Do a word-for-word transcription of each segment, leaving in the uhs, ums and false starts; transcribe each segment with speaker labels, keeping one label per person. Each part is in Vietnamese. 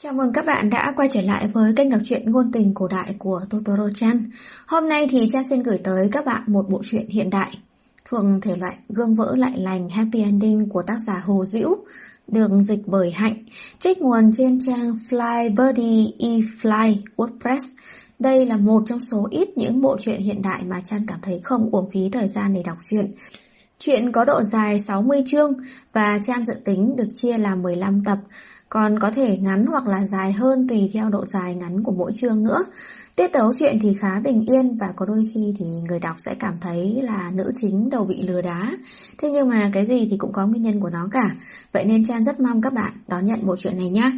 Speaker 1: Chào mừng các bạn đã quay trở lại với kênh đọc truyện ngôn tình cổ đại của Totoro-chan. Hôm nay thì Chan xin gửi tới các bạn một bộ truyện hiện đại thuộc thể loại gương vỡ lại lành happy ending của tác giả Hồ Dĩu, được dịch bởi Hạnh, trích nguồn trên trang Flybirdie eFly WordPress. Đây là một trong số ít những bộ truyện hiện đại mà Chan cảm thấy không uổng phí thời gian để đọc truyện. Truyện có độ dài sáu mươi chương và Chan dự tính được chia làm mười lăm tập, còn có thể ngắn hoặc là dài hơn tùy theo độ dài ngắn của mỗi chương nữa. Tiết tấu truyện thì khá bình yên và có đôi khi thì người đọc sẽ cảm thấy là nữ chính đầu bị lừa đá. Thế nhưng mà cái gì thì cũng có nguyên nhân của nó cả. Vậy nên Chan rất mong các bạn đón nhận bộ truyện này nhé.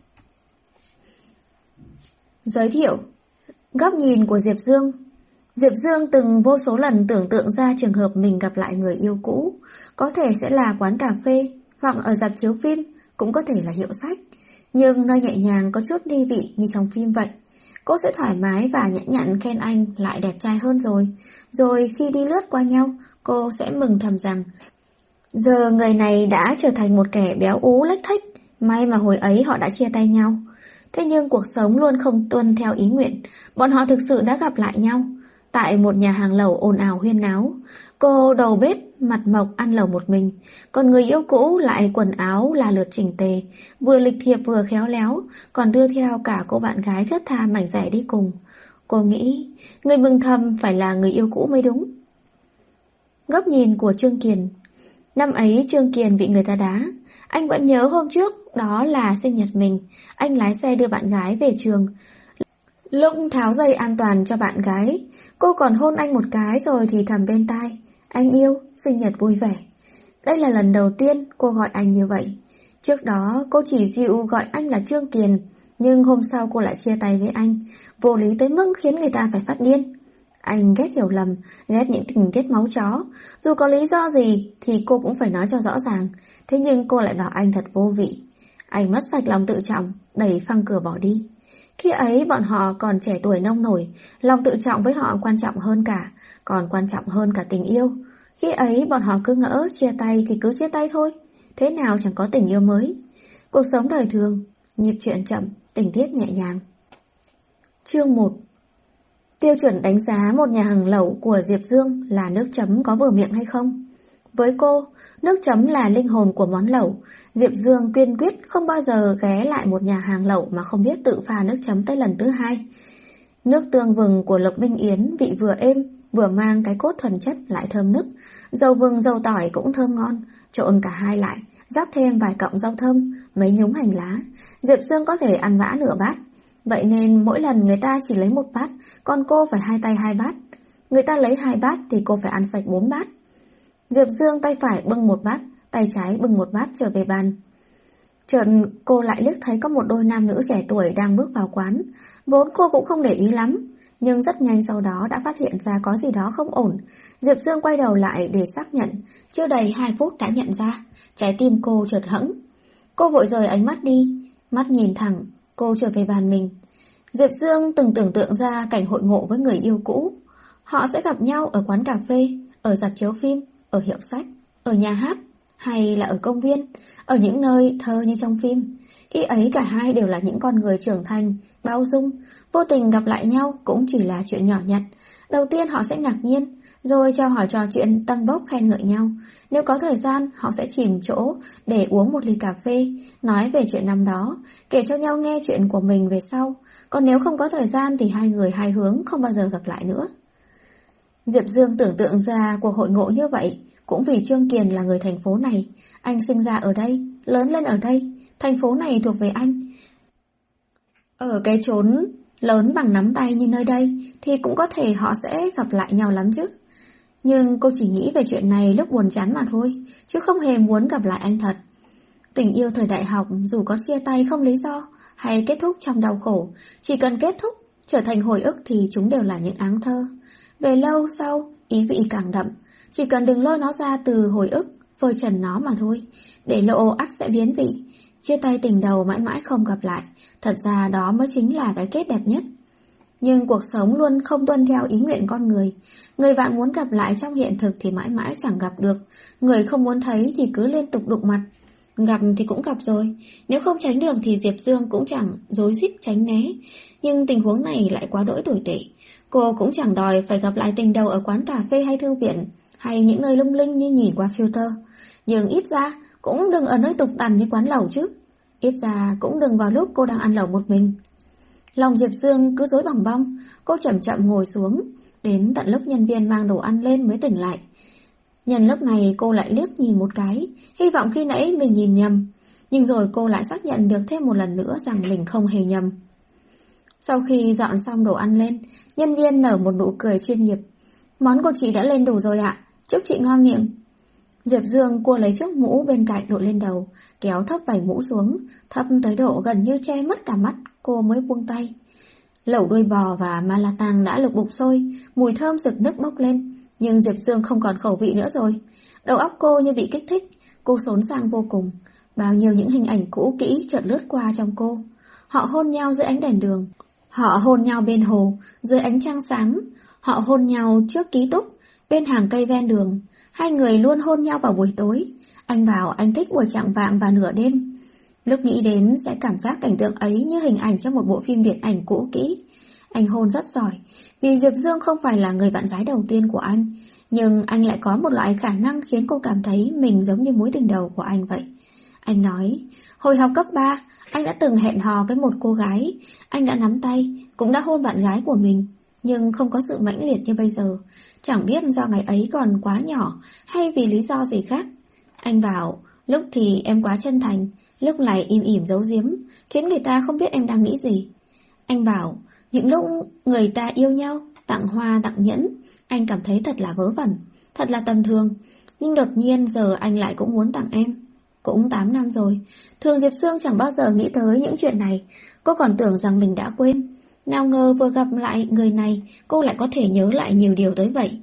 Speaker 1: Giới thiệu: Góc nhìn của Diệp Dương. Diệp Dương từng vô số lần tưởng tượng ra trường hợp mình gặp lại người yêu cũ. Có thể sẽ là quán cà phê, hoặc ở rạp chiếu phim, cũng có thể là hiệu sách. Nhưng nơi nhẹ nhàng có chút ly vị như trong phim vậy. Cô sẽ thoải mái và nhã nhặn khen anh lại đẹp trai hơn rồi. Rồi khi đi lướt qua nhau, cô sẽ mừng thầm rằng giờ người này đã trở thành một kẻ béo ú lếch thếch. May mà hồi ấy họ đã chia tay nhau. Thế nhưng cuộc sống luôn không tuân theo ý nguyện. Bọn họ thực sự đã gặp lại nhau tại một nhà hàng lẩu ồn ào huyên náo. Cô đầu bếp mặt mộc ăn lẩu một mình, còn người yêu cũ lại quần áo là lượt chỉnh tề, vừa lịch thiệp vừa khéo léo, còn đưa theo cả cô bạn gái thướt tha mảnh rẻ đi cùng. Cô nghĩ người mừng thầm phải là người yêu cũ mới đúng. Góc nhìn của Trương Kiền. Năm ấy Trương Kiền bị người ta đá. Anh vẫn nhớ hôm trước, đó là sinh nhật mình. Anh lái xe đưa bạn gái về trường. Lúc tháo dây an toàn cho bạn gái, cô còn hôn anh một cái rồi thì thầm bên tai: anh yêu, sinh nhật vui vẻ. Đây là lần đầu tiên cô gọi anh như vậy. Trước đó cô chỉ dịu gọi anh là Trương Kiền, nhưng hôm sau cô lại chia tay với anh, vô lý tới mức khiến người ta phải phát điên. Anh ghét hiểu lầm, ghét những tình tiết máu chó. Dù có lý do gì thì cô cũng phải nói cho rõ ràng. Thế nhưng cô lại bảo anh thật vô vị. Anh mất sạch lòng tự trọng, đẩy phăng cửa bỏ đi. Khi ấy bọn họ còn trẻ tuổi nông nổi, lòng tự trọng với họ quan trọng hơn cả, còn quan trọng hơn cả tình yêu. Khi ấy bọn họ cứ ngỡ chia tay thì cứ chia tay thôi, thế nào chẳng có tình yêu mới. Cuộc sống đời thường, nhịp truyện chậm, tình tiết nhẹ nhàng. Chương một. Tiêu chuẩn đánh giá một nhà hàng lẩu của Diệp Dương là nước chấm có vừa miệng hay không. Với cô, nước chấm là linh hồn của món lẩu. Diệp Dương kiên quyết không bao giờ ghé lại một nhà hàng lẩu mà không biết tự pha nước chấm tới lần thứ hai. Nước tương vừng của Lộc Minh Yến vị vừa êm, vừa mang cái cốt thuần chất lại thơm nức. Dầu vừng dầu tỏi cũng thơm ngon, trộn cả hai lại, rắc thêm vài cọng rau thơm, mấy nhúm hành lá. Diệp Dương có thể ăn vã nửa bát. Vậy nên mỗi lần người ta chỉ lấy một bát, còn cô phải hai tay hai bát. Người ta lấy hai bát thì cô phải ăn sạch bốn bát. Diệp Dương tay phải bưng một bát, tay trái bưng một bát trở về bàn. Chợt cô lại liếc thấy có một đôi nam nữ trẻ tuổi đang bước vào quán. Vốn cô cũng không để ý lắm, nhưng rất nhanh sau đó đã phát hiện ra có gì đó không ổn. Diệp Dương quay đầu lại để xác nhận, chưa đầy hai phút đã nhận ra. Trái tim cô chợt hẫng. Cô vội rời ánh mắt đi, mắt nhìn thẳng, cô trở về bàn mình. Diệp Dương từng tưởng tượng ra cảnh hội ngộ với người yêu cũ. Họ sẽ gặp nhau ở quán cà phê, ở rạp chiếu phim, ở hiệu sách, ở nhà hát, hay là ở công viên, ở những nơi thơ như trong phim. Khi ấy cả hai đều là những con người trưởng thành, bao dung, vô tình gặp lại nhau cũng chỉ là chuyện nhỏ nhặt. Đầu tiên họ sẽ ngạc nhiên, rồi chào hỏi trò chuyện tăng bốc khen ngợi nhau. Nếu có thời gian, họ sẽ chìm chỗ để uống một ly cà phê, nói về chuyện năm đó, kể cho nhau nghe chuyện của mình về sau. Còn nếu không có thời gian thì hai người hai hướng không bao giờ gặp lại nữa. Diệp Dương tưởng tượng ra cuộc hội ngộ như vậy cũng vì Trương Kiền là người thành phố này. Anh sinh ra ở đây, lớn lên ở đây, thành phố này thuộc về anh. Ở cái chốn lớn bằng nắm tay như nơi đây thì cũng có thể họ sẽ gặp lại nhau lắm chứ. Nhưng cô chỉ nghĩ về chuyện này lúc buồn chán mà thôi, chứ không hề muốn gặp lại anh thật. Tình yêu thời đại học dù có chia tay không lý do hay kết thúc trong đau khổ, chỉ cần kết thúc, trở thành hồi ức thì chúng đều là những áng thơ. Về lâu sau, ý vị càng đậm, chỉ cần đừng lôi nó ra từ hồi ức, phơi trần nó mà thôi, để lộ ắt sẽ biến vị. Chia tay tình đầu mãi mãi không gặp lại, thật ra đó mới chính là cái kết đẹp nhất. Nhưng cuộc sống luôn không tuân theo ý nguyện con người. Người bạn muốn gặp lại trong hiện thực thì mãi mãi chẳng gặp được, người không muốn thấy thì cứ liên tục đụng mặt. Gặp thì cũng gặp rồi, nếu không tránh được thì Diệp Dương cũng chẳng rối rít tránh né. Nhưng tình huống này lại quá đỗi tồi tệ. Cô cũng chẳng đòi phải gặp lại tình đầu ở quán cà phê hay thư viện, hay những nơi lung linh như nhìn qua filter. Nhưng ít ra cũng đừng ở nơi tục tằn như quán lẩu chứ. Ít ra cũng đừng vào lúc cô đang ăn lẩu một mình. Lòng Diệp Dương cứ rối bòng bong. Cô chậm chậm ngồi xuống, đến tận lúc nhân viên mang đồ ăn lên mới tỉnh lại. Nhân lúc này cô lại liếc nhìn một cái, hy vọng khi nãy mình nhìn nhầm. Nhưng rồi cô lại xác nhận được thêm một lần nữa rằng mình không hề nhầm. Sau khi dọn xong đồ ăn lên, nhân viên nở một nụ cười chuyên nghiệp. Món của chị đã lên đủ rồi ạ, chúc chị ngon miệng. Diệp Dương cua lấy chiếc mũ bên cạnh đội lên đầu, kéo thấp vành mũ xuống, thấp tới độ gần như che mất cả mắt, cô mới buông tay. Lẩu đuôi bò và ma la tang đã lục bục sôi, mùi thơm rực nức bốc lên. Nhưng Diệp Dương không còn khẩu vị nữa rồi. Đầu óc cô như bị kích thích, cô xốn sang vô cùng. Bao nhiêu những hình ảnh cũ kỹ chợt lướt qua trong cô. Họ hôn nhau dưới ánh đèn đường, họ hôn nhau bên hồ, dưới ánh trăng sáng, họ hôn nhau trước ký túc, bên hàng cây ven đường. Hai người luôn hôn nhau vào buổi tối. Anh bảo anh thích buổi chạng vạng và nửa đêm. Lúc nghĩ đến sẽ cảm giác cảnh tượng ấy như hình ảnh trong một bộ phim điện ảnh cũ kỹ. Anh hôn rất giỏi, vì Diệp Dương không phải là người bạn gái đầu tiên của anh. Nhưng anh lại có một loại khả năng khiến cô cảm thấy mình giống như mối tình đầu của anh vậy. Anh nói, hồi học cấp ba, anh đã từng hẹn hò với một cô gái. Anh đã nắm tay, cũng đã hôn bạn gái của mình. Nhưng không có sự mãnh liệt như bây giờ. Chẳng biết do ngày ấy còn quá nhỏ, hay vì lý do gì khác. Anh bảo, lúc thì em quá chân thành, lúc lại im ỉm giấu giếm, khiến người ta không biết em đang nghĩ gì. Anh bảo, những lúc người ta yêu nhau, tặng hoa tặng nhẫn, anh cảm thấy thật là vớ vẩn, thật là tầm thường. Nhưng đột nhiên giờ anh lại cũng muốn tặng em. Cũng tám năm rồi, thường Diệp Dương chẳng bao giờ nghĩ tới những chuyện này. Cô còn tưởng rằng mình đã quên. Nào ngờ vừa gặp lại người này, cô lại có thể nhớ lại nhiều điều tới vậy.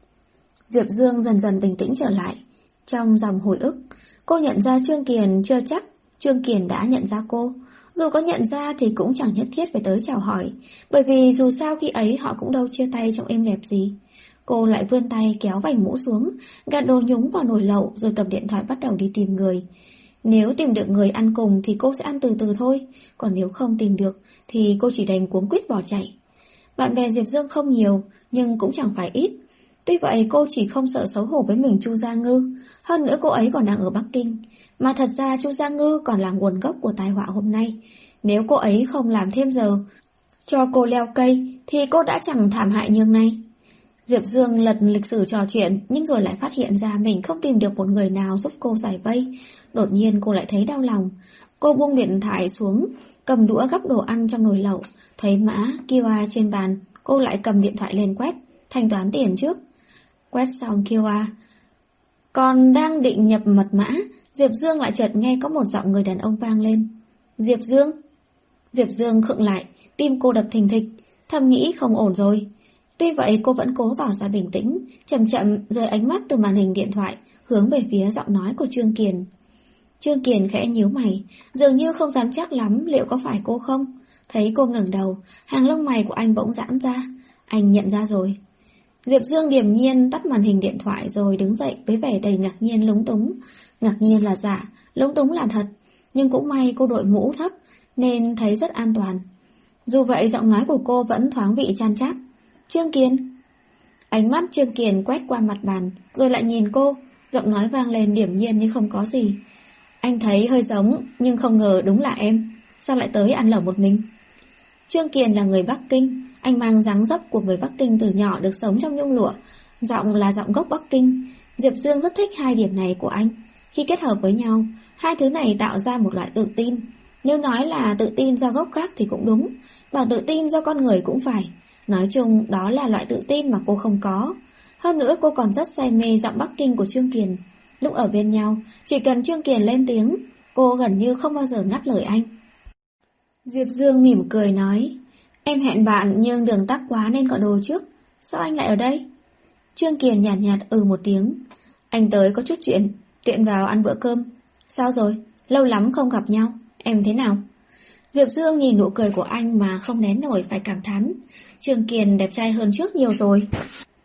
Speaker 1: Diệp Dương dần dần bình tĩnh trở lại. Trong dòng hồi ức, cô nhận ra Trương Kiền chưa chắc Trương Kiền đã nhận ra cô. Dù có nhận ra thì cũng chẳng nhất thiết phải tới chào hỏi, bởi vì dù sao khi ấy họ cũng đâu chia tay trong êm đẹp gì. Cô lại vươn tay kéo vành mũ xuống, gạt đồ nhúng vào nồi lẩu rồi cầm điện thoại bắt đầu đi tìm người. Nếu tìm được người ăn cùng thì cô sẽ ăn từ từ thôi, còn nếu không tìm được thì cô chỉ đành cuống quýt bỏ chạy. Bạn bè Diệp Dương không nhiều, nhưng cũng chẳng phải ít. Tuy vậy cô chỉ không sợ xấu hổ với mình Chu Gia Ngư, hơn nữa cô ấy còn đang ở Bắc Kinh. Mà thật ra Chu Gia Ngư còn là nguồn gốc của tai họa hôm nay. Nếu cô ấy không làm thêm giờ cho cô leo cây thì cô đã chẳng thảm hại nhường này. Diệp Dương lật lịch sử trò chuyện, nhưng rồi lại phát hiện ra mình không tìm được một người nào giúp cô giải vây. Đột nhiên cô lại thấy đau lòng. Cô buông điện thoại xuống, cầm đũa gắp đồ ăn trong nồi lẩu. Thấy mã quy rờ trên bàn, cô lại cầm điện thoại lên quét, thanh toán tiền trước. Quét xong quy rờ, còn đang định nhập mật mã, Diệp Dương lại chợt nghe có một giọng người đàn ông vang lên. Diệp Dương? Diệp Dương khựng lại, tim cô đập thình thịch, thầm nghĩ không ổn rồi. Tuy vậy cô vẫn cố tỏ ra bình tĩnh, chậm chậm rời ánh mắt từ màn hình điện thoại, hướng về phía giọng nói của Trương Kiền. Trương Kiền khẽ nhíu mày, dường như không dám chắc lắm liệu có phải cô không. Thấy cô ngẩng đầu, hàng lông mày của anh bỗng giãn ra. Anh nhận ra rồi. Diệp Dương điềm nhiên tắt màn hình điện thoại rồi đứng dậy với vẻ đầy ngạc nhiên lúng túng. Ngạc nhiên là giả, lúng túng là thật. Nhưng cũng may cô đội mũ thấp nên thấy rất an toàn. Dù vậy giọng nói của cô vẫn thoáng vị chan chát. Trương Kiền. Ánh mắt Trương Kiền quét qua mặt bàn, rồi lại nhìn cô. Giọng nói vang lên điềm nhiên như không có gì. Anh thấy hơi giống, nhưng không ngờ đúng là em. Sao lại tới ăn lẩu một mình? Trương Kiền là người Bắc Kinh. Anh mang dáng dấp của người Bắc Kinh từ nhỏ được sống trong nhung lụa. Giọng là giọng gốc Bắc Kinh. Diệp Dương rất thích hai điểm này của anh. Khi kết hợp với nhau, hai thứ này tạo ra một loại tự tin. Nếu nói là tự tin do gốc gác thì cũng đúng, bảo tự tin do con người cũng phải. Nói chung đó là loại tự tin mà cô không có. Hơn nữa cô còn rất say mê giọng Bắc Kinh của Trương Kiền. Lúc ở bên nhau, chỉ cần Trương Kiền lên tiếng, cô gần như không bao giờ ngắt lời anh. Diệp Dương mỉm cười nói, em hẹn bạn nhưng đường tắc quá nên gọi đồ trước. Sao anh lại ở đây? Trương Kiền nhạt nhạt ừ một tiếng. Anh tới có chút chuyện, tiện vào ăn bữa cơm. Sao rồi? Lâu lắm không gặp nhau. Em thế nào? Diệp Dương nhìn nụ cười của anh mà không nén nổi phải cảm thán. Trương Kiền đẹp trai hơn trước nhiều rồi.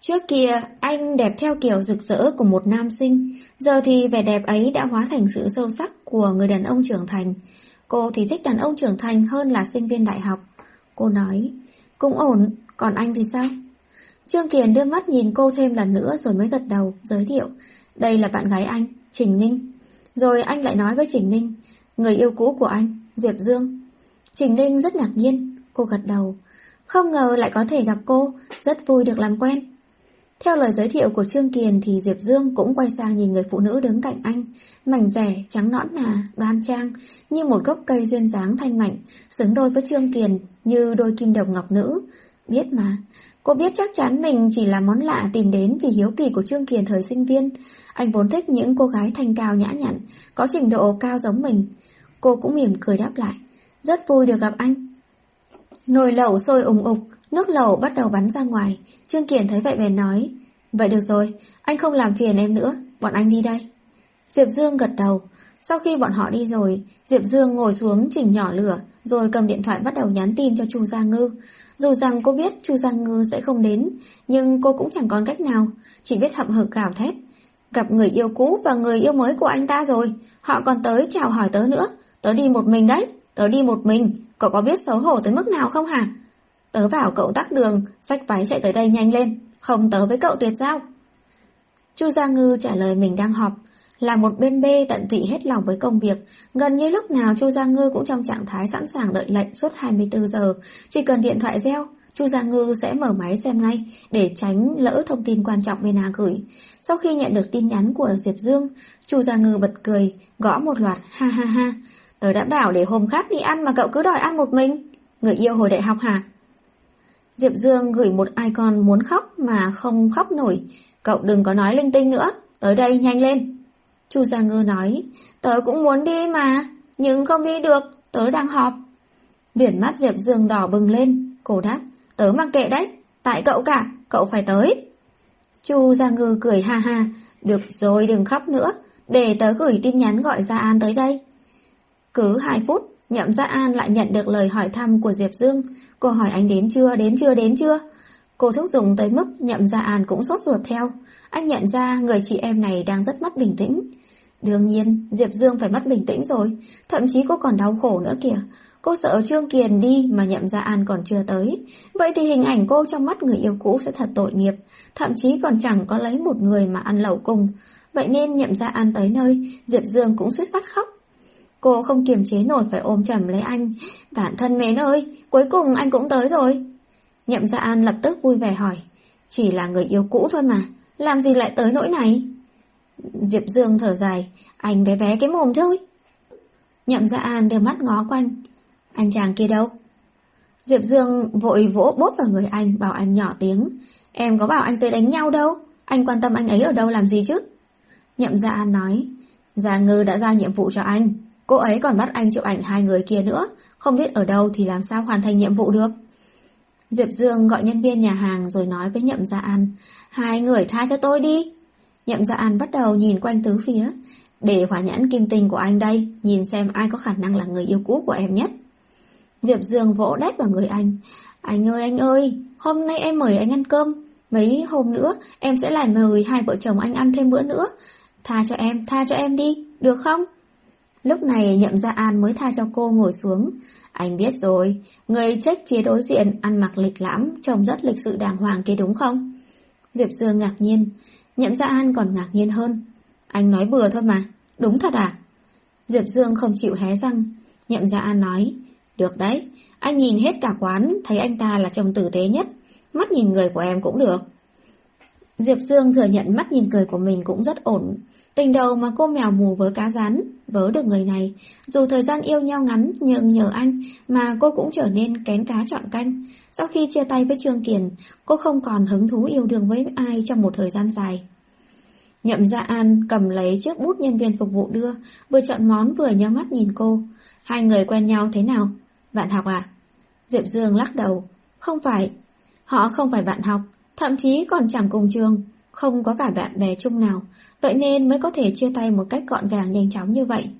Speaker 1: Trước kia, anh đẹp theo kiểu rực rỡ của một nam sinh, giờ thì vẻ đẹp ấy đã hóa thành sự sâu sắc của người đàn ông trưởng thành. Cô thì thích đàn ông trưởng thành hơn là sinh viên đại học. Cô nói, cũng ổn, còn anh thì sao? Trương Kiền đưa mắt nhìn cô thêm lần nữa rồi mới gật đầu, giới thiệu. Đây là bạn gái anh, Trình Ninh. Rồi anh lại nói với Trình Ninh, người yêu cũ của anh, Diệp Dương. Trình Ninh rất ngạc nhiên, cô gật đầu. Không ngờ lại có thể gặp cô, rất vui được làm quen. Theo lời giới thiệu của Trương Kiền thì Diệp Dương cũng quay sang nhìn người phụ nữ đứng cạnh anh, mảnh rẻ, trắng nõn nà, đoan trang, như một gốc cây duyên dáng thanh mảnh, xứng đôi với Trương Kiền như đôi kim đồng ngọc nữ. Biết mà, cô biết chắc chắn mình chỉ là món lạ tìm đến vì hiếu kỳ của Trương Kiền thời sinh viên. Anh vốn thích những cô gái thanh cao nhã nhặn, có trình độ cao giống mình. Cô cũng mỉm cười đáp lại, rất vui được gặp anh. Nồi lẩu sôi ùng ục, nước lẩu bắt đầu bắn ra ngoài. Trương Kiền thấy vậy bèn nói, vậy được rồi, anh không làm phiền em nữa, bọn anh đi đây. Diệp Dương gật đầu. Sau khi bọn họ đi rồi, Diệp Dương ngồi xuống chỉnh nhỏ lửa, rồi cầm điện thoại bắt đầu nhắn tin cho Chu Gia Ngư. Dù rằng cô biết Chu Gia Ngư sẽ không đến, nhưng cô cũng chẳng còn cách nào, chỉ biết hậm hực gào thét. Gặp người yêu cũ và người yêu mới của anh ta rồi, họ còn tới chào hỏi tớ nữa. Tớ đi một mình đấy, tớ đi một mình, cậu có biết xấu hổ tới mức nào không hả? Tớ bảo cậu tắc đường, xách váy chạy tới đây nhanh lên, không tớ với cậu tuyệt giao. Chu Gia Ngư trả lời mình đang họp, là một bên bê tận tụy hết lòng với công việc. Gần như lúc nào Chu Gia Ngư cũng trong trạng thái sẵn sàng đợi lệnh suốt hai mươi tư giờ. Chỉ cần điện thoại reo, Chu Gia Ngư sẽ mở máy xem ngay để tránh lỡ thông tin quan trọng bên A gửi. Sau khi nhận được tin nhắn của Diệp Dương, Chu Gia Ngư bật cười, gõ một loạt ha ha ha. Tớ đã bảo để hôm khác đi ăn mà cậu cứ đòi ăn một mình. Người yêu hồi đại học hả? Diệp Dương gửi một icon muốn khóc mà không khóc nổi. Cậu đừng có nói linh tinh nữa, tới đây nhanh lên. Chu Gia Ngư nói, tớ cũng muốn đi mà, nhưng không đi được, tớ đang họp. Viền mắt Diệp Dương đỏ bừng lên, cô đáp, tớ mặc kệ đấy, tại cậu cả, cậu phải tới. Chu Gia Ngư cười ha ha, được rồi đừng khóc nữa, để tớ gửi tin nhắn gọi Gia An tới đây. Cứ hai phút, Nhậm Gia An lại nhận được lời hỏi thăm của Diệp Dương. Cô hỏi anh đến chưa, đến chưa, đến chưa. Cô thúc giục tới mức Nhậm Gia An cũng sốt ruột theo. Anh nhận ra người chị em này đang rất mất bình tĩnh. Đương nhiên, Diệp Dương phải mất bình tĩnh rồi. Thậm chí cô còn đau khổ nữa kìa. Cô sợ Trương Kiền đi mà Nhậm Gia An còn chưa tới. Vậy thì hình ảnh cô trong mắt người yêu cũ sẽ thật tội nghiệp. Thậm chí còn chẳng có lấy một người mà ăn lẩu cùng. Vậy nên Nhậm Gia An tới nơi, Diệp Dương cũng suýt phát khóc. Cô không kiềm chế nổi phải ôm chầm lấy anh. Bạn thân mến ơi, cuối cùng anh cũng tới rồi. Nhậm Gia An lập tức vui vẻ hỏi, chỉ là người yêu cũ thôi mà, làm gì lại tới nỗi này? Diệp Dương thở dài, anh bé bé cái mồm thôi. Nhậm Gia An đưa mắt ngó quanh, anh chàng kia đâu? Diệp Dương vội vỗ bốp vào người anh, bảo anh nhỏ tiếng, em có bảo anh tới đánh nhau đâu, anh quan tâm anh ấy ở đâu làm gì chứ? Nhậm Gia An nói, Gia Ngư đã giao nhiệm vụ cho anh, cô ấy còn bắt anh chụp ảnh hai người kia nữa, không biết ở đâu thì làm sao hoàn thành nhiệm vụ được. Diệp Dương gọi nhân viên nhà hàng rồi nói với Nhậm Gia An, hai người tha cho tôi đi. Nhậm Gia An bắt đầu nhìn quanh tứ phía, để hỏa nhãn kim tinh của anh đây, nhìn xem ai có khả năng là người yêu cũ của em nhất. Diệp Dương vỗ đét vào người anh, anh ơi anh ơi, hôm nay em mời anh ăn cơm, mấy hôm nữa em sẽ lại mời hai vợ chồng anh ăn thêm bữa nữa, tha cho em, tha cho em đi, được không? Lúc này Nhậm Gia An mới tha cho cô ngồi xuống. Anh biết rồi, người check phía đối diện ăn mặc lịch lãm, trông rất lịch sự đàng hoàng kia đúng không? Diệp Dương ngạc nhiên, Nhậm Gia An còn ngạc nhiên hơn. Anh nói bừa thôi mà, đúng thật à? Diệp Dương không chịu hé răng. Nhậm Gia An nói, được đấy, anh nhìn hết cả quán, thấy anh ta là trông tử tế nhất, mắt nhìn người của em cũng được. Diệp Dương thừa nhận mắt nhìn người của mình cũng rất ổn. Tình đầu mà cô mèo mù với cá rán, vớ được người này. Dù thời gian yêu nhau ngắn, nhưng nhờ anh mà cô cũng trở nên kén cá chọn canh. Sau khi chia tay với Trương Kiền, cô không còn hứng thú yêu đương với ai trong một thời gian dài. Nhậm Gia An cầm lấy chiếc bút nhân viên phục vụ đưa, vừa chọn món vừa nhắm mắt nhìn cô. Hai người quen nhau thế nào? Bạn học à? Diệp Dương lắc đầu. Không phải. Họ không phải bạn học, thậm chí còn chẳng cùng trường, không có cả bạn bè chung nào. Vậy nên mới có thể chia tay một cách gọn gàng nhanh chóng như vậy.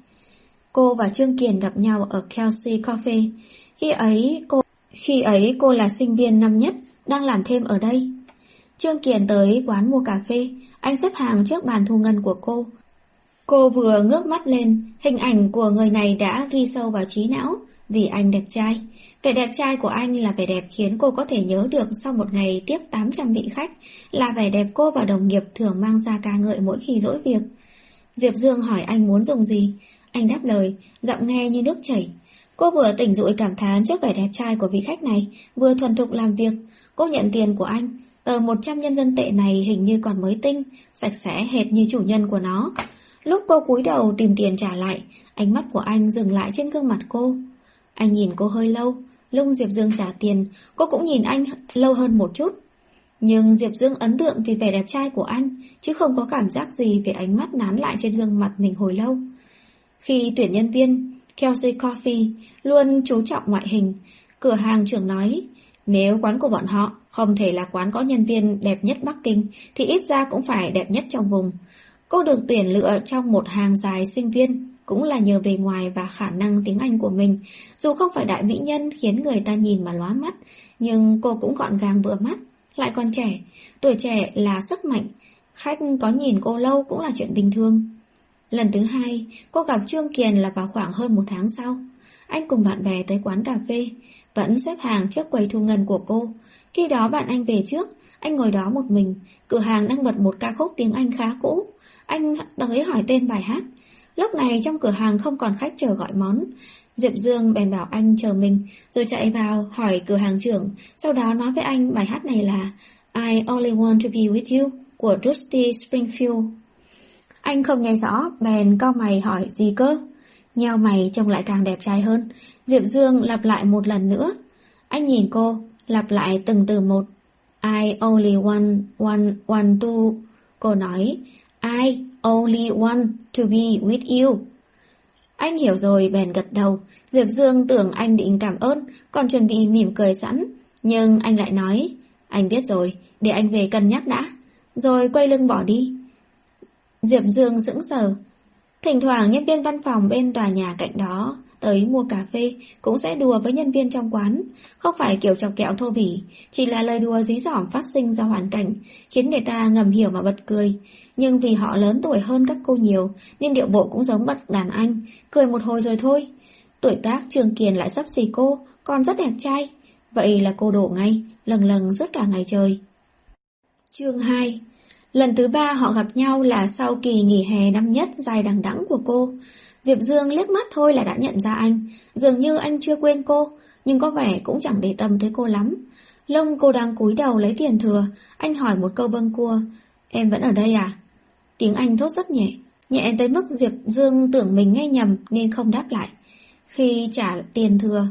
Speaker 1: Cô và Trương Kiền gặp nhau ở Kelsey Cafe. Khi ấy cô khi ấy cô là sinh viên năm nhất, đang làm thêm ở đây. Trương Kiền tới quán mua cà phê, anh xếp hàng trước bàn thu ngân của cô. Cô vừa ngước mắt lên, hình ảnh của người này đã ghi sâu vào trí não, vì anh đẹp trai. Vẻ đẹp trai của anh là vẻ đẹp khiến cô có thể nhớ được sau một ngày tiếp tám trăm vị khách, là vẻ đẹp cô và đồng nghiệp thường mang ra ca ngợi mỗi khi dỗi việc. Diệp Dương hỏi anh muốn dùng gì, anh đáp lời, giọng nghe như nước chảy. Cô vừa tỉnh dụi cảm thán trước vẻ đẹp trai của vị khách này, vừa thuần thục làm việc. Cô nhận tiền của anh, tờ một trăm nhân dân tệ này hình như còn mới tinh, sạch sẽ hệt như chủ nhân của nó. Lúc cô cúi đầu tìm tiền trả lại, ánh mắt của anh dừng lại trên gương mặt cô. Anh nhìn cô hơi lâu, lúc Diệp Dương trả tiền, cô cũng nhìn anh lâu hơn một chút. Nhưng Diệp Dương ấn tượng vì vẻ đẹp trai của anh, chứ không có cảm giác gì về ánh mắt nán lại trên gương mặt mình hồi lâu. Khi tuyển nhân viên, Kelsey Coffee luôn chú trọng ngoại hình. Cửa hàng trưởng nói, nếu quán của bọn họ không thể là quán có nhân viên đẹp nhất Bắc Kinh, thì ít ra cũng phải đẹp nhất trong vùng. Cô được tuyển lựa trong một hàng dài sinh viên, cũng là nhờ bề ngoài và khả năng tiếng Anh của mình. Dù không phải đại mỹ nhân khiến người ta nhìn mà lóa mắt, nhưng cô cũng gọn gàng vừa mắt, lại còn trẻ. Tuổi trẻ là sức mạnh, khách có nhìn cô lâu cũng là chuyện bình thường. Lần thứ hai, cô gặp Trương Kiền là vào khoảng hơn một tháng sau. Anh cùng bạn bè tới quán cà phê, vẫn xếp hàng trước quầy thu ngân của cô. Khi đó bạn anh về trước, anh ngồi đó một mình. Cửa hàng đang bật một ca khúc tiếng Anh khá cũ. Anh tới hỏi tên bài hát. Lúc này trong cửa hàng không còn khách chờ gọi món. Diệp Dương bèn bảo anh chờ mình, rồi chạy vào hỏi cửa hàng trưởng. Sau đó nói với anh bài hát này là I Only Want to Be With You của Dusty Springfield. Anh không nghe rõ, bèn cau mày hỏi gì cơ. Nheo mày trông lại càng đẹp trai hơn. Diệp Dương lặp lại một lần nữa. Anh nhìn cô, lặp lại từng từ một. I only want, want, want to. Cô nói, I only want to be with you. Anh hiểu rồi bèn gật đầu. Diệp Dương tưởng anh định cảm ơn, còn chuẩn bị mỉm cười sẵn. Nhưng anh lại nói, anh biết rồi, để anh về cân nhắc đã. Rồi quay lưng bỏ đi. Diệp Dương sững sờ. Thỉnh thoảng nhân viên văn phòng bên tòa nhà cạnh đó tới mua cà phê cũng sẽ đùa với nhân viên trong quán. Không phải kiểu chọc kẹo thô bỉ, chỉ là lời đùa dí dỏm phát sinh do hoàn cảnh, khiến người ta ngầm hiểu mà bật cười. Nhưng vì họ lớn tuổi hơn các cô nhiều, nên điệu bộ cũng giống bậc đàn anh, cười một hồi rồi thôi. Tuổi tác Trương Kiền lại xấp xỉ cô, còn rất đẹp trai. Vậy là cô đổ ngay, lầng lầng suốt cả ngày trời. Chương hai. Lần thứ ba họ gặp nhau là sau kỳ nghỉ hè năm nhất dài đằng đẵng của cô. Diệp Dương liếc mắt thôi là đã nhận ra anh, dường như anh chưa quên cô, nhưng có vẻ cũng chẳng để tâm tới cô lắm. Lông cô đang cúi đầu lấy tiền thừa, anh hỏi một câu bâng cua, em vẫn ở đây à? Tiếng Anh thốt rất nhẹ, nhẹ tới mức Diệp Dương tưởng mình nghe nhầm nên không đáp lại. Khi trả tiền thừa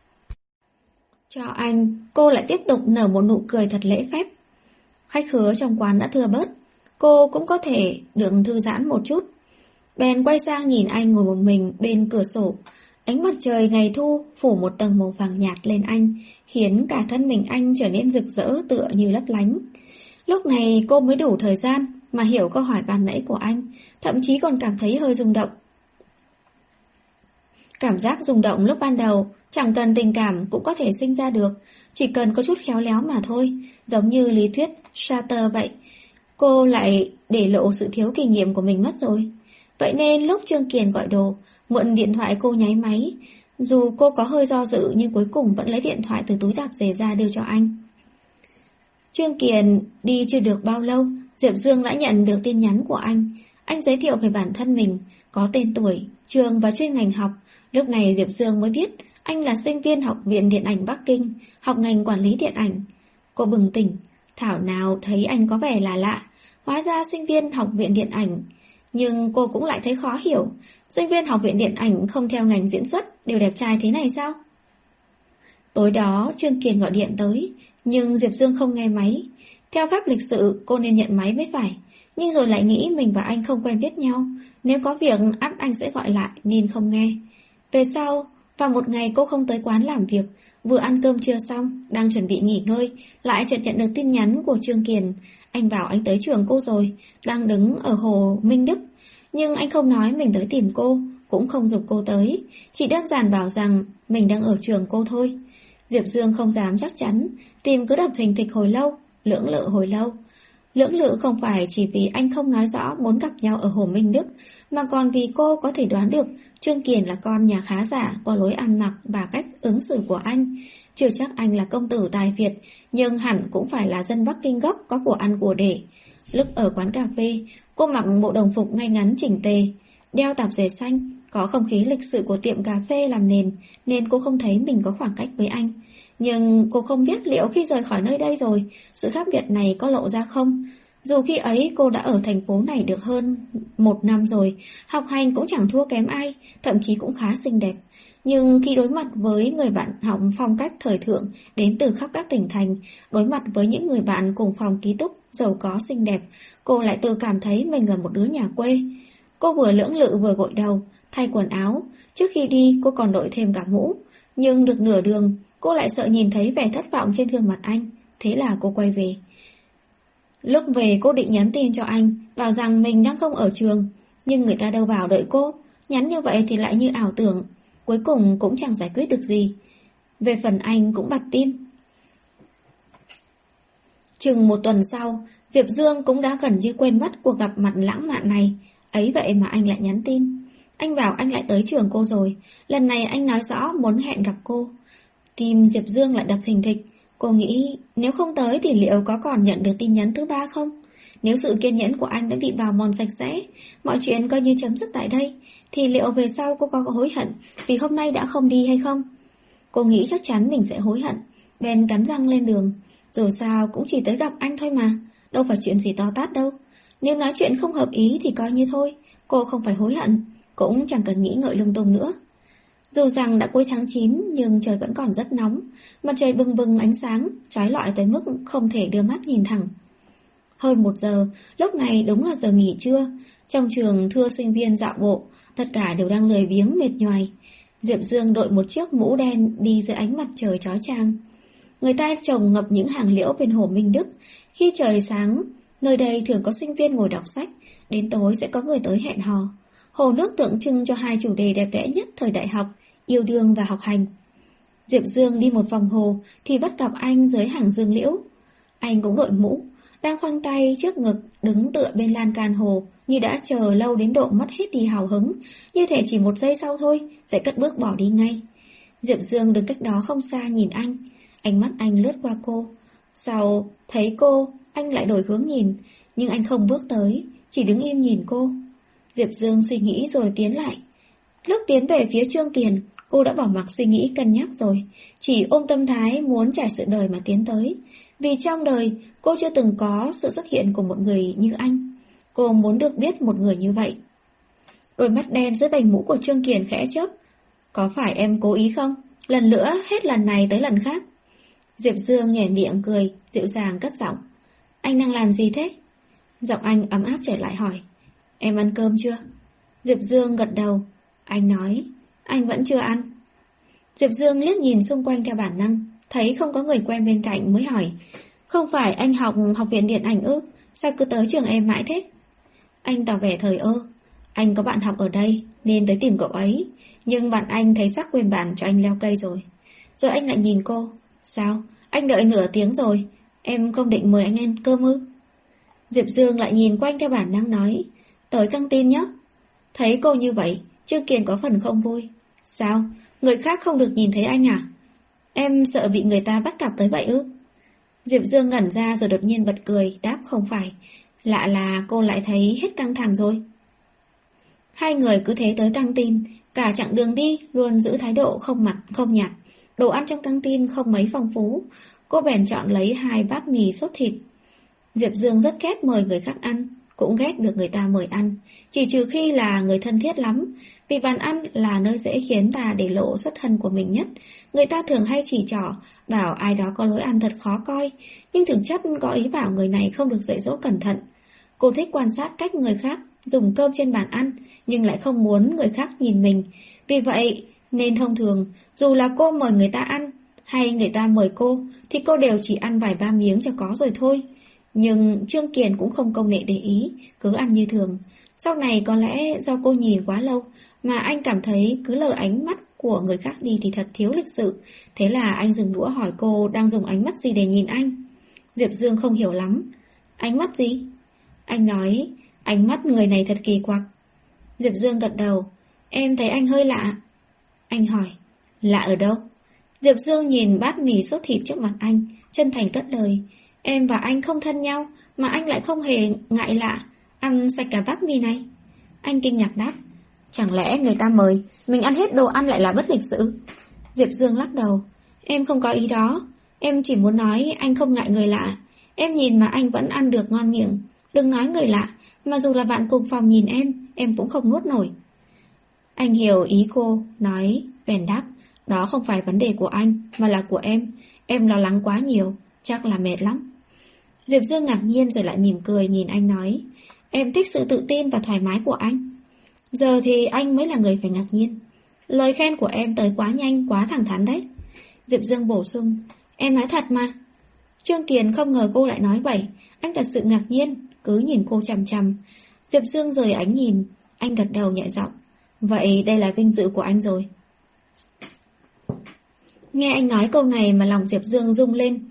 Speaker 1: cho anh, cô lại tiếp tục nở một nụ cười thật lễ phép. Khách khứa trong quán đã thưa bớt, cô cũng có thể được thư giãn một chút. Bèn quay sang nhìn anh ngồi một mình bên cửa sổ. Ánh mặt trời ngày thu phủ một tầng màu vàng nhạt lên anh, khiến cả thân mình anh trở nên rực rỡ tựa như lấp lánh. Lúc này cô mới đủ thời gian mà hiểu câu hỏi ban nãy của anh, thậm chí còn cảm thấy hơi rung động. Cảm giác rung động lúc ban đầu chẳng cần tình cảm cũng có thể sinh ra được, chỉ cần có chút khéo léo mà thôi, giống như lý thuyết Sartre vậy. Cô lại để lộ sự thiếu kinh nghiệm của mình mất rồi. Vậy nên lúc Trương Kiền gọi đồ, mượn điện thoại cô nháy máy. Dù cô có hơi do dự nhưng cuối cùng vẫn lấy điện thoại từ túi tạp dề ra đưa cho anh. Trương Kiền đi chưa được bao lâu, Diệp Dương đã nhận được tin nhắn của anh. Anh giới thiệu về bản thân mình, có tên tuổi, trường và chuyên ngành học. Lúc này Diệp Dương mới biết anh là sinh viên Học viện Điện ảnh Bắc Kinh, học ngành quản lý điện ảnh. Cô bừng tỉnh, thảo nào thấy anh có vẻ là lạ, hóa ra sinh viên Học viện Điện ảnh. Nhưng cô cũng lại thấy khó hiểu, sinh viên Học viện Điện ảnh không theo ngành diễn xuất đều đẹp trai thế này sao? Tối đó Trương Kiền gọi điện tới, nhưng Diệp Dương không nghe máy. Theo phép lịch sự cô nên nhận máy mới phải, nhưng rồi lại nghĩ mình và anh không quen biết nhau, nếu có việc ắt anh sẽ gọi lại nên không nghe. Về sau, vào một ngày cô không tới quán làm việc, vừa ăn cơm trưa xong, đang chuẩn bị nghỉ ngơi, lại chợt nhận được tin nhắn của Trương Kiền. Anh bảo anh tới trường cô rồi, đang đứng ở Hồ Minh Đức. Nhưng anh không nói mình tới tìm cô, cũng không giục cô tới, chỉ đơn giản bảo rằng mình đang ở trường cô thôi. Diệp Dương không dám chắc chắn, tim cứ đập thình thịch hồi lâu, lưỡng lự hồi lâu. Lưỡng lự không phải chỉ vì anh không nói rõ muốn gặp nhau ở Hồ Minh Đức, mà còn vì cô có thể đoán được Trương Kiền là con nhà khá giả qua lối ăn mặc và cách ứng xử của anh. Chưa chắc anh là công tử tài Việt, nhưng hẳn cũng phải là dân Bắc Kinh gốc có của ăn của để. Lúc ở quán cà phê, cô mặc bộ đồng phục ngay ngắn chỉnh tề, đeo tạp dề xanh, có không khí lịch sự của tiệm cà phê làm nền, nên cô không thấy mình có khoảng cách với anh. Nhưng cô không biết liệu khi rời khỏi nơi đây rồi, sự khác biệt này có lộ ra không? Dù khi ấy cô đã ở thành phố này được hơn một năm rồi, học hành cũng chẳng thua kém ai, thậm chí cũng khá xinh đẹp. Nhưng khi đối mặt với người bạn học phong cách thời thượng đến từ khắp các tỉnh thành, đối mặt với những người bạn cùng phòng ký túc giàu có xinh đẹp, cô lại tự cảm thấy mình là một đứa nhà quê. Cô vừa lưỡng lự vừa gội đầu, thay quần áo, trước khi đi cô còn đội thêm cả mũ. Nhưng được nửa đường, cô lại sợ nhìn thấy vẻ thất vọng trên gương mặt anh, thế là cô quay về. Lúc về cô định nhắn tin cho anh, bảo rằng mình đang không ở trường, nhưng người ta đâu vào đợi cô, nhắn như vậy thì lại như ảo tưởng, cuối cùng cũng chẳng giải quyết được gì. Về phần anh cũng bặt tin. Chừng một tuần sau, Diệp Dương cũng đã gần như quên mất cuộc gặp mặt lãng mạn này, ấy vậy mà anh lại nhắn tin. Anh bảo anh lại tới trường cô rồi, lần này anh nói rõ muốn hẹn gặp cô. Tim Diệp Dương lại đập thình thịch. Cô nghĩ nếu không tới thì liệu có còn nhận được tin nhắn thứ ba không? Nếu sự kiên nhẫn của anh đã bị bào mòn sạch sẽ, mọi chuyện coi như chấm dứt tại đây, thì liệu về sau cô có hối hận vì hôm nay đã không đi hay không? Cô nghĩ chắc chắn mình sẽ hối hận, bèn cắn răng lên đường. Dù sao cũng chỉ tới gặp anh thôi mà, đâu phải chuyện gì to tát đâu. Nếu nói chuyện không hợp ý thì coi như thôi, cô không phải hối hận, cũng chẳng cần nghĩ ngợi lung tung nữa. Dù rằng đã cuối tháng chín nhưng trời vẫn còn rất nóng, mặt trời bừng bừng ánh sáng, chói lọi tới mức không thể đưa mắt nhìn thẳng. Hơn một giờ, lúc này đúng là giờ nghỉ trưa, trong trường thưa sinh viên dạo bộ, tất cả đều đang lười biếng mệt nhoài. Diệp Dương đội một chiếc mũ đen đi dưới ánh mặt trời chói chang. Người ta trồng ngập những hàng liễu bên Hồ Minh Đức, khi trời sáng, nơi đây thường có sinh viên ngồi đọc sách, đến tối sẽ có người tới hẹn hò. Hồ nước tượng trưng cho hai chủ đề đẹp đẽ nhất thời đại học, yêu đương và học hành. Diệp Dương đi một vòng hồ thì bắt gặp anh dưới hàng dương liễu. Anh cũng đội mũ, đang khoanh tay trước ngực, đứng tựa bên lan can hồ, như đã chờ lâu đến độ mất hết đi hào hứng, như thể chỉ một giây sau thôi sẽ cất bước bỏ đi ngay. Diệp Dương đứng cách đó không xa nhìn anh, ánh mắt anh lướt qua cô. Sau thấy cô, anh lại đổi hướng nhìn, nhưng anh không bước tới, chỉ đứng im nhìn cô. Diệp Dương suy nghĩ rồi tiến lại. Lúc tiến về phía Trương Kiền, cô đã bỏ mặc suy nghĩ cân nhắc rồi, chỉ ôm tâm thái muốn trải sự đời mà tiến tới. Vì trong đời, cô chưa từng có sự xuất hiện của một người như anh. Cô muốn được biết một người như vậy. Đôi mắt đen dưới bành mũ của Trương Kiền khẽ chớp. Có phải em cố ý không? Lần nữa, hết lần này tới lần khác. Diệp Dương nhoẻn miệng cười, dịu dàng cất giọng. Anh đang làm gì thế? Giọng anh ấm áp trở lại hỏi. Em ăn cơm chưa? Diệp Dương gật đầu. Anh nói, anh vẫn chưa ăn. Diệp Dương liếc nhìn xung quanh theo bản năng, thấy không có người quen bên cạnh mới hỏi. Không phải anh học học viện điện ảnh ư? Sao cứ tới trường em mãi thế? Anh tỏ vẻ thờ ơ. Anh có bạn học ở đây nên tới tìm cậu ấy, nhưng bạn anh thấy sắc quên bạn cho anh leo cây rồi. Rồi anh lại nhìn cô. Sao? Anh đợi nửa tiếng rồi, em không định mời anh ăn cơm ư? Diệp Dương lại nhìn quanh theo bản năng nói. Tới căng tin nhé. Thấy cô như vậy, Trương Kiền có phần không vui. Sao? Người khác không được nhìn thấy anh à? Em sợ bị người ta bắt cặp tới vậy ư? Diệp Dương ngẩn ra rồi đột nhiên bật cười, đáp không phải. Lạ là cô lại thấy hết căng thẳng rồi. Hai người cứ thế tới căng tin, cả chặng đường đi luôn giữ thái độ không mặn không nhạt. Đồ ăn trong căng tin không mấy phong phú, cô bèn chọn lấy hai bát mì sốt thịt. Diệp Dương rất ghét mời người khác ăn, cũng ghét được người ta mời ăn, chỉ trừ khi là người thân thiết lắm, vì bàn ăn là nơi dễ khiến ta để lộ xuất thân của mình nhất. Người ta thường hay chỉ trỏ, bảo ai đó có lối ăn thật khó coi, nhưng thực chất có ý bảo người này không được dạy dỗ cẩn thận. Cô thích quan sát cách người khác dùng cơm trên bàn ăn, nhưng lại không muốn người khác nhìn mình. Vì vậy nên thông thường, dù là cô mời người ta ăn, hay người ta mời cô, thì cô đều chỉ ăn vài ba miếng cho có rồi thôi. Nhưng Trương Kiền cũng không công nghệ để ý, cứ ăn như thường. Sau này có lẽ do cô nhìn quá lâu, mà anh cảm thấy cứ lờ ánh mắt của người khác đi thì thật thiếu lịch sự. Thế là anh dừng đũa hỏi cô đang dùng ánh mắt gì để nhìn anh. Diệp Dương không hiểu lắm. Ánh mắt gì? Anh nói, ánh mắt người này thật kỳ quặc. Diệp Dương gật đầu. Em thấy anh hơi lạ. Anh hỏi, lạ ở đâu? Diệp Dương nhìn bát mì sốt thịt trước mặt anh, chân thành cất lời. Em và anh không thân nhau, mà anh lại không hề ngại lạ, ăn sạch cả bát mì này. Anh kinh ngạc đáp, chẳng lẽ người ta mời, mình ăn hết đồ ăn lại là bất lịch sự? Diệp Dương lắc đầu, em không có ý đó, em chỉ muốn nói anh không ngại người lạ. Em nhìn mà anh vẫn ăn được ngon miệng, đừng nói người lạ, mà dù là bạn cùng phòng nhìn em, em cũng không nuốt nổi. Anh hiểu ý cô, nói, bèn đáp, đó không phải vấn đề của anh, mà là của em. Em lo lắng quá nhiều, chắc là mệt lắm. Diệp Dương ngạc nhiên rồi lại mỉm cười nhìn anh nói, em thích sự tự tin và thoải mái của anh. Giờ thì anh mới là người phải ngạc nhiên. Lời khen của em tới quá nhanh, quá thẳng thắn đấy. Diệp Dương bổ sung, em nói thật mà. Trương Kiền không ngờ cô lại nói vậy. Anh thật sự ngạc nhiên, cứ nhìn cô chằm chằm. Diệp Dương rời ánh nhìn, anh gật đầu nhẹ giọng, vậy đây là vinh dự của anh rồi. Nghe anh nói câu này mà lòng Diệp Dương rung lên.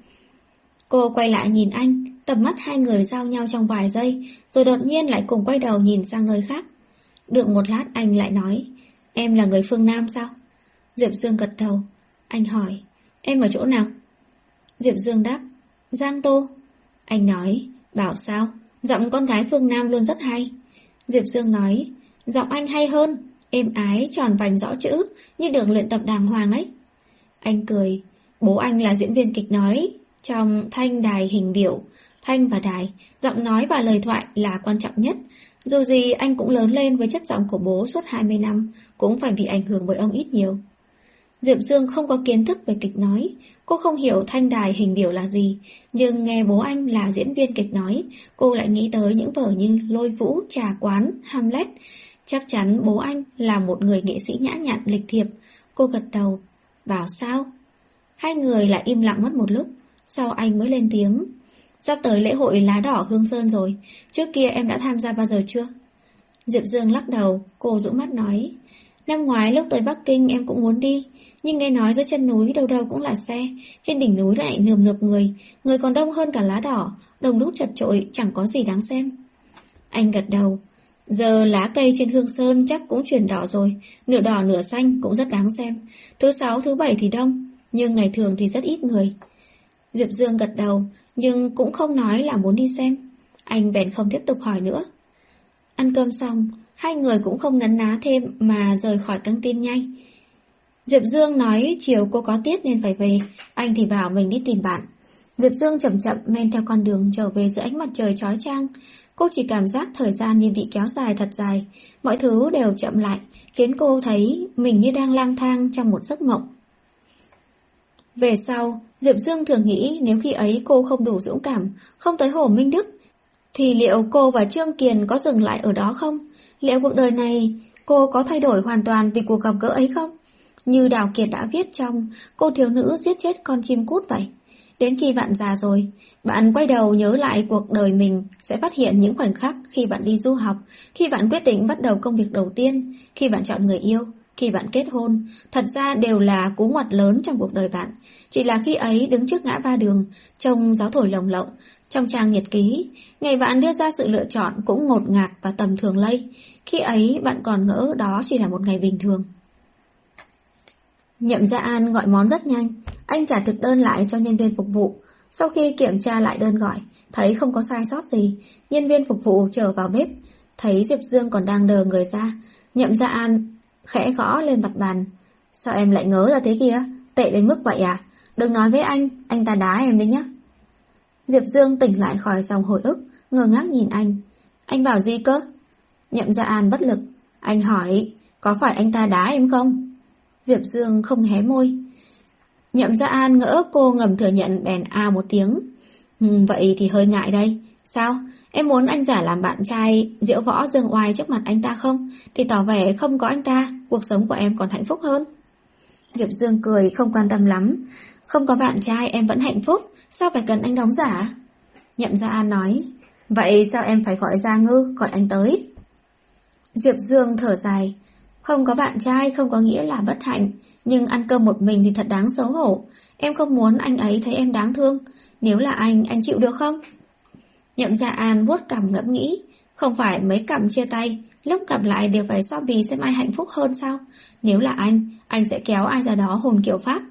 Speaker 1: Cô quay lại nhìn anh, tầm mắt hai người giao nhau trong vài giây, rồi đột nhiên lại cùng quay đầu nhìn sang nơi khác. Được một lát anh lại nói, em là người phương Nam sao? Diệp Dương gật đầu. Anh hỏi, em ở chỗ nào? Diệp Dương đáp, Giang Tô. Anh nói, bảo sao, giọng con gái phương Nam luôn rất hay. Diệp Dương nói, giọng anh hay hơn, êm ái, tròn vành rõ chữ, như được luyện tập đàng hoàng ấy. Anh cười, bố anh là diễn viên kịch nói, trong thanh đài hình biểu, thanh và đài, giọng nói và lời thoại là quan trọng nhất. Dù gì anh cũng lớn lên với chất giọng của bố suốt hai mươi năm, cũng phải bị ảnh hưởng bởi ông ít nhiều. Diệp Dương không có kiến thức về kịch nói, cô không hiểu thanh đài hình biểu là gì, nhưng nghe bố anh là diễn viên kịch nói, cô lại nghĩ tới những vở như Lôi Vũ, Trà Quán, Hamlet. Chắc chắn bố anh là một người nghệ sĩ nhã nhặn lịch thiệp. Cô gật đầu, bảo sao? Hai người lại im lặng mất một lúc, sau anh mới lên tiếng. Sắp tới lễ hội lá đỏ Hương Sơn rồi, trước kia em đã tham gia bao giờ chưa? Diệp Dương lắc đầu, cô dụi mắt nói, năm ngoái lúc tới Bắc Kinh em cũng muốn đi, nhưng nghe nói dưới chân núi đâu đâu cũng là xe, trên đỉnh núi lại nườm nượp người, người còn đông hơn cả lá đỏ, đông đúc chật chội, chẳng có gì đáng xem. Anh gật đầu, giờ lá cây trên Hương Sơn chắc cũng chuyển đỏ rồi, nửa đỏ nửa xanh cũng rất đáng xem. Thứ sáu, thứ bảy thì đông, nhưng ngày thường thì rất ít người. Diệp Dương gật đầu, nhưng cũng không nói là muốn đi xem. Anh bèn không tiếp tục hỏi nữa. Ăn cơm xong, hai người cũng không nấn ná thêm mà rời khỏi căng tin nhanh. Diệp Dương nói chiều cô có tiết nên phải về, anh thì bảo mình đi tìm bạn. Diệp Dương chậm chậm men theo con đường trở về dưới ánh mặt trời chói chang. Cô chỉ cảm giác thời gian như bị kéo dài thật dài, mọi thứ đều chậm lại, khiến cô thấy mình như đang lang thang trong một giấc mộng. Về sau, Diệp Dương thường nghĩ nếu khi ấy cô không đủ dũng cảm, không tới Hồ Minh Đức, thì liệu cô và Trương Kiền có dừng lại ở đó không? Liệu cuộc đời này cô có thay đổi hoàn toàn vì cuộc gặp gỡ ấy không? Như Đào Kiệt đã viết trong Cô thiếu nữ giết chết con chim cút vậy. Đến khi bạn già rồi, bạn quay đầu nhớ lại cuộc đời mình sẽ phát hiện những khoảnh khắc khi bạn đi du học, khi bạn quyết định bắt đầu công việc đầu tiên, khi bạn chọn người yêu, khi bạn kết hôn, thật ra đều là cú ngoặt lớn trong cuộc đời bạn. Chỉ là khi ấy đứng trước ngã ba đường, trong gió thổi lồng lộng, trong trang nhật ký, ngày bạn đưa ra sự lựa chọn cũng ngột ngạt và tầm thường lây. Khi ấy bạn còn ngỡ đó chỉ là một ngày bình thường. Nhậm Gia An gọi món rất nhanh, anh trả thực đơn lại cho nhân viên phục vụ. Sau khi kiểm tra lại đơn gọi, thấy không có sai sót gì, nhân viên phục vụ trở vào bếp, thấy Diệp Dương còn đang đờ người ra. Nhậm Gia An khẽ gõ lên mặt bàn. Sao em lại ngớ ra thế kia? Tệ đến mức vậy à? Đừng nói với anh, anh ta đá em đấy nhá. Diệp Dương tỉnh lại khỏi dòng hồi ức, ngơ ngác nhìn anh. Anh bảo gì cơ? Nhậm Gia An bất lực. Anh hỏi, có phải anh ta đá em không? Diệp Dương không hé môi. Nhậm Gia An ngỡ cô ngầm thừa nhận bèn a một tiếng. Ừ, vậy thì hơi ngại đây. Sao? Em muốn anh giả làm bạn trai diễu võ dương oai trước mặt anh ta không? Thì tỏ vẻ không có anh ta, cuộc sống của em còn hạnh phúc hơn. Diệp Dương cười không quan tâm lắm. Không có bạn trai em vẫn hạnh phúc, sao phải cần anh đóng giả? Nhậm Gia An nói. Vậy sao em phải gọi Gia Ngư, gọi anh tới? Diệp Dương thở dài. Không có bạn trai không có nghĩa là bất hạnh, nhưng ăn cơm một mình thì thật đáng xấu hổ. Em không muốn anh ấy thấy em đáng thương. Nếu là anh, anh chịu được không? Nhậm Dạ An vuốt cằm ngẫm nghĩ. Không phải mấy cằm chia tay, lúc gặp lại đều phải so bì xem ai hạnh phúc hơn sao? Nếu là anh, anh sẽ kéo ai ra đó hồn kiểu Pháp.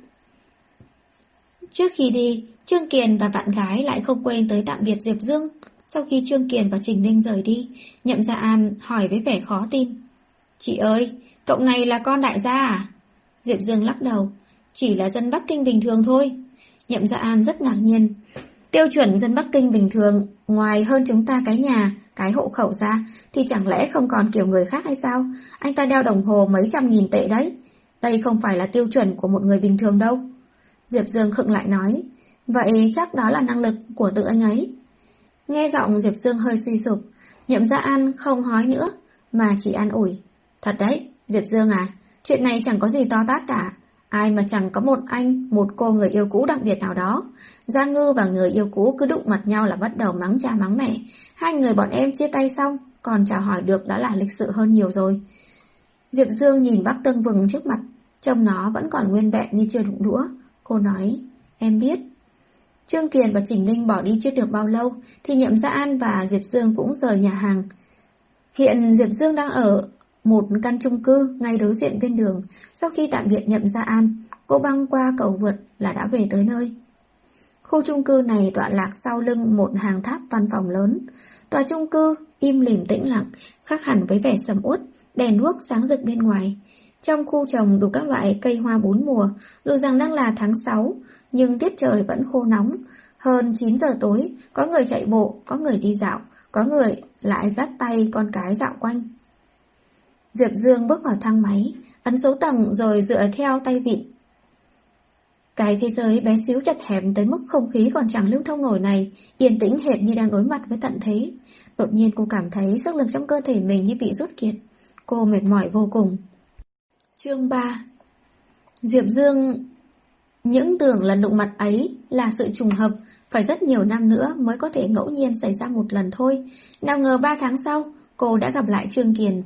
Speaker 1: Trước khi đi, Trương Kiền và bạn gái lại không quên tới tạm biệt Diệp Dương. Sau khi Trương Kiền và Trình Ninh rời đi, Nhậm Dạ An hỏi với vẻ khó tin. Chị ơi, cậu này là con đại gia à? Diệp Dương lắc đầu. Chỉ là dân Bắc Kinh bình thường thôi. Nhậm Dạ An rất ngạc nhiên. Tiêu chuẩn dân Bắc Kinh bình thường, ngoài hơn chúng ta cái nhà, cái hộ khẩu ra, thì chẳng lẽ không còn kiểu người khác hay sao? Anh ta đeo đồng hồ mấy trăm nghìn tệ đấy. Đây không phải là tiêu chuẩn của một người bình thường đâu. Diệp Dương khựng lại nói. Vậy chắc đó là năng lực của tự anh ấy. Nghe giọng Diệp Dương hơi suy sụp, Nhậm Dạ An không nói nữa, mà chỉ an ủi. Thật đấy, Diệp Dương à, chuyện này chẳng có gì to tát cả. Ai mà chẳng có một anh, một cô người yêu cũ đặc biệt nào đó. Gia Ngư và người yêu cũ cứ đụng mặt nhau là bắt đầu mắng cha mắng mẹ. Hai người bọn em chia tay xong, còn chào hỏi được đã là lịch sự hơn nhiều rồi. Diệp Dương nhìn bắp tương vừng trước mặt, trông nó vẫn còn nguyên vẹn như chưa đụng đũa. Cô nói, em biết. Trương Kiền và Trình Ninh bỏ đi chưa được bao lâu thì Nhậm Dạ An và Diệp Dương cũng rời nhà hàng. Hiện Diệp Dương đang ở một căn chung cư ngay đối diện bên đường. Sau khi tạm biệt Nhậm Dạ An, cô băng qua cầu vượt là đã về tới nơi. Khu chung cư này tọa lạc sau lưng một hàng tháp văn phòng lớn. Tòa chung cư im lìm tĩnh lặng, khác hẳn với vẻ sầm uất, đèn đuốc sáng rực bên ngoài. Trong khu trồng đủ các loại cây hoa bốn mùa, dù rằng đang là tháng sáu, nhưng tiết trời vẫn khô nóng. Hơn chín giờ tối, có người chạy bộ, có người đi dạo, có người lại dắt tay con cái dạo quanh. Diệp Dương bước vào thang máy, ấn số tầng rồi dựa theo tay vịn. Cái thế giới bé xíu chật hẹp tới mức không khí còn chẳng lưu thông nổi này, yên tĩnh hệt như đang đối mặt với tận thế. Đột nhiên cô cảm thấy sức lực trong cơ thể mình như bị rút kiệt. Cô mệt mỏi vô cùng. Chương ba. Diệp Dương những tưởng lần đụng mặt ấy là sự trùng hợp, phải rất nhiều năm nữa mới có thể ngẫu nhiên xảy ra một lần thôi. Nào ngờ ba tháng sau, cô đã gặp lại Trương Kiền.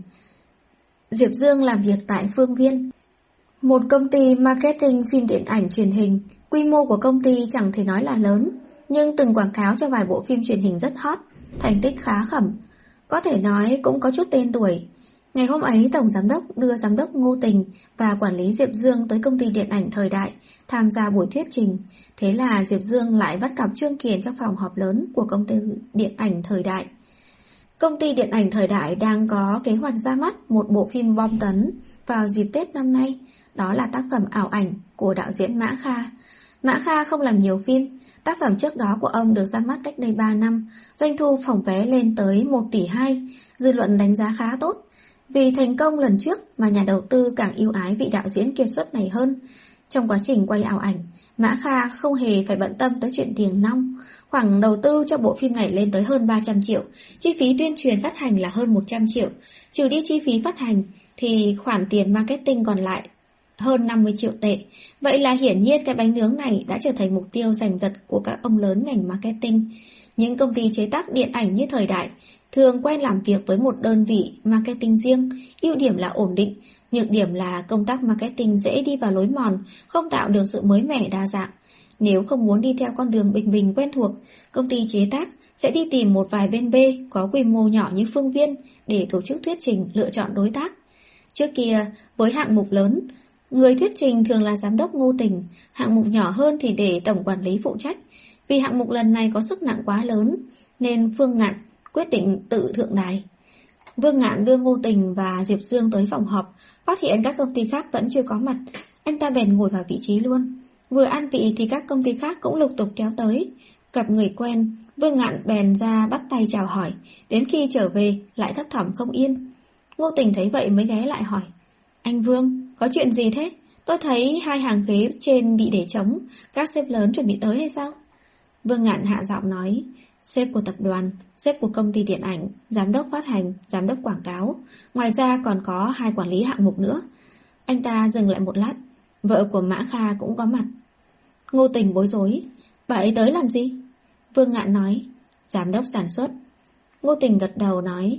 Speaker 1: Diệp Dương làm việc tại Phương Viên, một công ty marketing phim điện ảnh truyền hình. Quy mô của công ty chẳng thể nói là lớn, nhưng từng quảng cáo cho vài bộ phim truyền hình rất hot, thành tích khá khẩm. Có thể nói cũng có chút tên tuổi. Ngày hôm ấy, Tổng Giám đốc đưa Giám đốc Ngô Tình và quản lý Diệp Dương tới công ty điện ảnh Thời Đại tham gia buổi thuyết trình. Thế là Diệp Dương lại bắt gặp Trương Kiền trong phòng họp lớn của công ty điện ảnh Thời Đại. Công ty điện ảnh Thời Đại đang có kế hoạch ra mắt một bộ phim bom tấn vào dịp Tết năm nay. Đó là tác phẩm Ảo Ảnh của đạo diễn Mã Kha. Mã Kha không làm nhiều phim. Tác phẩm trước đó của ông được ra mắt cách đây ba năm, doanh thu phòng vé lên tới một tỷ hai, dư luận đánh giá khá tốt. Vì thành công lần trước mà nhà đầu tư càng yêu ái vị đạo diễn kiệt xuất này hơn. Trong quá trình quay Ảo Ảnh, Mã Kha không hề phải bận tâm tới chuyện tiền nong. Khoản đầu tư cho bộ phim này lên tới hơn ba trăm triệu, chi phí tuyên truyền phát hành là hơn một trăm triệu. Trừ đi chi phí phát hành thì khoản tiền marketing còn lại hơn năm mươi triệu tệ. Vậy là hiển nhiên cái bánh nướng này đã trở thành mục tiêu giành giật của các ông lớn ngành marketing. Những công ty chế tác điện ảnh như Thời Đại thường quen làm việc với một đơn vị marketing riêng. Ưu điểm là ổn định, nhược điểm là công tác marketing dễ đi vào lối mòn, không tạo được sự mới mẻ đa dạng. Nếu không muốn đi theo con đường bình bình quen thuộc, công ty chế tác sẽ đi tìm một vài bên B có quy mô nhỏ như Phương Viên để tổ chức thuyết trình, lựa chọn đối tác. Trước kia, với hạng mục lớn, người thuyết trình thường là giám đốc Ngô Tình, hạng mục nhỏ hơn thì để tổng quản lý phụ trách. Vì hạng mục lần này có sức nặng quá lớn, nên Phương Ngạn quyết định tự thượng đài. Vương Ngạn đưa Ngô Tình và Diệp Dương tới phòng họp, phát hiện các công ty khác vẫn chưa có mặt. Anh ta bèn ngồi vào vị trí luôn. Vừa an vị thì các công ty khác cũng lục tục kéo tới. Gặp người quen, Vương Ngạn bèn ra bắt tay chào hỏi, đến khi trở về lại thấp thỏm không yên. Ngô Tình thấy vậy mới ghé lại hỏi, anh Vương, có chuyện gì thế? Tôi thấy hai hàng ghế trên bị để trống, các sếp lớn chuẩn bị tới hay sao? Vương Ngạn hạ giọng nói, sếp của tập đoàn, sếp của công ty điện ảnh, giám đốc phát hành, giám đốc quảng cáo. Ngoài ra còn có hai quản lý hạng mục nữa. Anh ta dừng lại một lát, vợ của Mã Kha cũng có mặt. Ngô Tình bối rối, bà ấy tới làm gì? Vương Ngạn nói, giám đốc sản xuất. Ngô Tình gật đầu nói,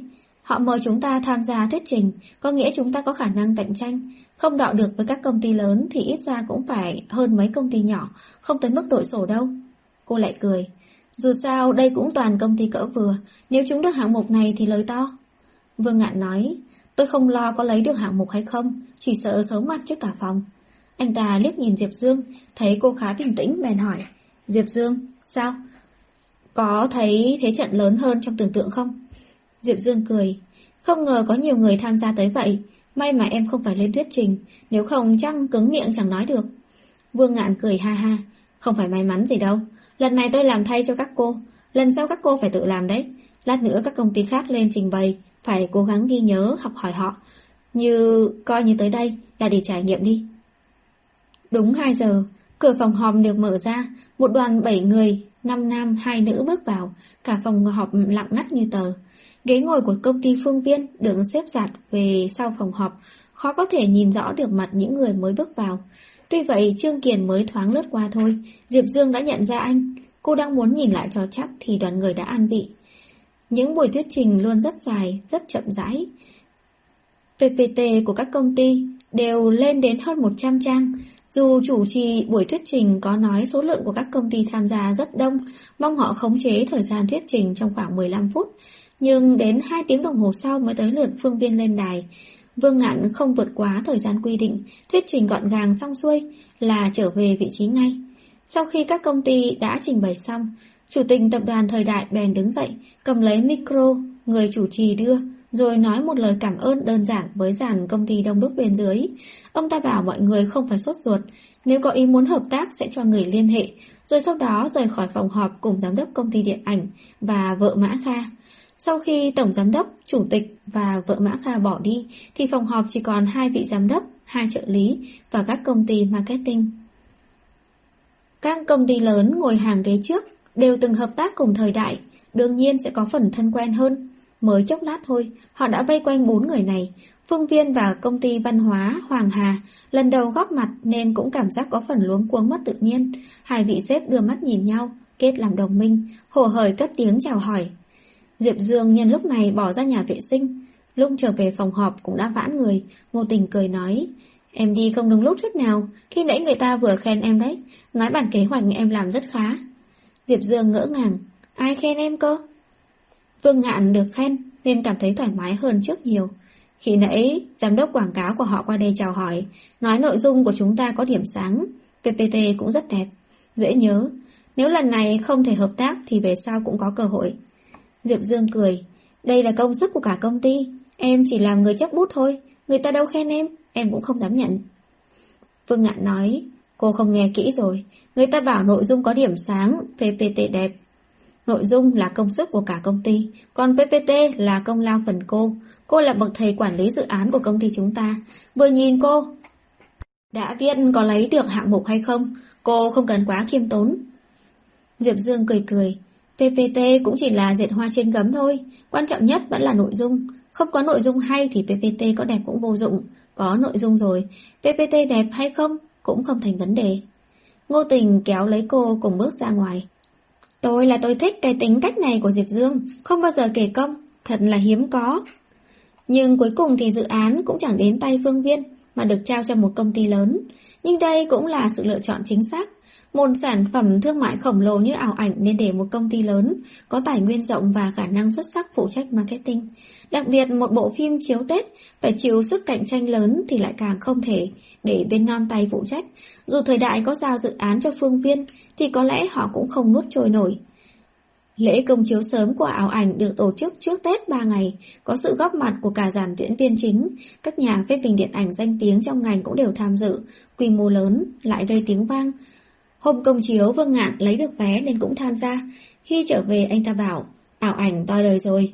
Speaker 1: Họ mời chúng ta tham gia thuyết trình, có nghĩa chúng ta có khả năng cạnh tranh. Không đọ được với các công ty lớn thì ít ra cũng phải hơn mấy công ty nhỏ, không tới mức đội sổ đâu. Cô lại cười. Dù sao đây cũng toàn công ty cỡ vừa, nếu chúng được hạng mục này thì lời to. Vương Ngạn nói, tôi không lo có lấy được hạng mục hay không, chỉ sợ xấu mặt trước cả phòng. Anh ta liếc nhìn Diệp Dương, thấy cô khá bình tĩnh bèn hỏi, Diệp Dương, sao? Có thấy thế trận lớn hơn trong tưởng tượng không? Diệp Dương cười, không ngờ có nhiều người tham gia tới vậy, may mà em không phải lên thuyết trình, nếu không chắc cứng miệng chẳng nói được. Vương Ngạn cười ha ha, không phải may mắn gì đâu, lần này tôi làm thay cho các cô, lần sau các cô phải tự làm đấy, lát nữa các công ty khác lên trình bày, phải cố gắng ghi nhớ, học hỏi họ, như coi như tới đây là để trải nghiệm đi. Đúng hai giờ, cửa phòng họp được mở ra, một đoàn bảy người, năm nam, hai nữ bước vào, cả phòng họp lặng ngắt như tờ. Ghế ngồi của công ty Phương Viên được xếp dạt về sau phòng họp, khó có thể nhìn rõ được mặt những người mới bước vào. Tuy vậy Trương Kiền mới thoáng lướt qua thôi, Diệp Dương đã nhận ra anh. Cô đang muốn nhìn lại cho chắc thì đoàn người đã an vị. Những buổi thuyết trình luôn rất dài, rất chậm rãi. pê pê tê của các công ty đều lên đến hơn một trăm trang. Dù chủ trì buổi thuyết trình có nói số lượng của các công ty tham gia rất đông, mong họ khống chế thời gian thuyết trình trong khoảng mười lăm phút, nhưng đến hai tiếng đồng hồ sau mới tới lượt Phương Viên lên đài. Vương Ngạn không vượt quá thời gian quy định, thuyết trình gọn gàng xong xuôi là trở về vị trí ngay. Sau khi các công ty đã trình bày xong, Chủ tịch tập đoàn Thời Đại bèn đứng dậy, cầm lấy micro, người chủ trì đưa, rồi nói một lời cảm ơn đơn giản với dàn công ty đông đúc bên dưới. Ông ta bảo mọi người không phải sốt ruột, nếu có ý muốn hợp tác sẽ cho người liên hệ, rồi sau đó rời khỏi phòng họp cùng giám đốc công ty điện ảnh và vợ Mã Kha. Sau khi tổng giám đốc, chủ tịch và vợ Mã Kha bỏ đi, thì phòng họp chỉ còn hai vị giám đốc, hai trợ lý và các công ty marketing. Các công ty lớn ngồi hàng ghế trước đều từng hợp tác cùng Thời Đại, đương nhiên sẽ có phần thân quen hơn. Mới chốc lát thôi, họ đã vây quanh bốn người này. Phương Viên và công ty văn hóa Hoàng Hà lần đầu góp mặt nên cũng cảm giác có phần luống cuống mất tự nhiên. Hai vị sếp đưa mắt nhìn nhau, kết làm đồng minh, hổ hởi cất tiếng chào hỏi. Diệp Dương nhân lúc này bỏ ra nhà vệ sinh. Lúc trở về phòng họp cũng đã vãn người, Ngô Tình cười nói, em đi không đúng lúc chút nào, khi nãy người ta vừa khen em đấy, nói bản kế hoạch em làm rất khá. Diệp Dương ngỡ ngàng, ai khen em cơ? Vương Ngạn được khen nên cảm thấy thoải mái hơn trước nhiều. Khi nãy, giám đốc quảng cáo của họ qua đây chào hỏi, nói nội dung của chúng ta có điểm sáng, pê pê tê cũng rất đẹp, dễ nhớ. Nếu lần này không thể hợp tác thì về sau cũng có cơ hội. Diệp Dương cười, đây là công sức của cả công ty, em chỉ làm người chấp bút thôi, người ta đâu khen em, em cũng không dám nhận. Vương Ngạn nói, cô không nghe kỹ rồi, người ta bảo nội dung có điểm sáng, pê pê tê đẹp. Nội dung là công sức của cả công ty, còn pê pê tê là công lao phần cô. Cô là bậc thầy quản lý dự án của công ty chúng ta. Vừa nhìn cô đã biết có lấy được hạng mục hay không, cô không cần quá khiêm tốn. Diệp Dương cười cười, pê pê tê cũng chỉ là dệt hoa trên gấm thôi, quan trọng nhất vẫn là nội dung. Không có nội dung hay thì pê pê tê có đẹp cũng vô dụng, có nội dung rồi, pê pê tê đẹp hay không cũng không thành vấn đề. Ngô Tình kéo lấy cô cùng bước ra ngoài. Tôi là tôi thích cái tính cách này của Diệp Dương, không bao giờ kể công, thật là hiếm có. Nhưng cuối cùng thì dự án cũng chẳng đến tay Phương Viên, mà được trao cho một công ty lớn. Nhưng đây cũng là sự lựa chọn chính xác. Một sản phẩm thương mại khổng lồ như ảo ảnh nên để một công ty lớn, có tài nguyên rộng và khả năng xuất sắc phụ trách marketing. Đặc biệt một bộ phim chiếu Tết phải chịu sức cạnh tranh lớn thì lại càng không thể để bên non tay phụ trách. Dù Thời Đại có giao dự án cho Phương Viên thì có lẽ họ cũng không nuốt trôi nổi. Lễ công chiếu sớm của ảo ảnh được tổ chức trước Tết ba ngày, có sự góp mặt của cả dàn diễn viên chính, các nhà phê bình điện ảnh danh tiếng trong ngành cũng đều tham dự, quy mô lớn, lại gây tiếng vang. Hôm công chiếu Vương Ngạn lấy được vé nên cũng tham gia, khi trở về anh ta bảo, ảo ảnh to đời rồi.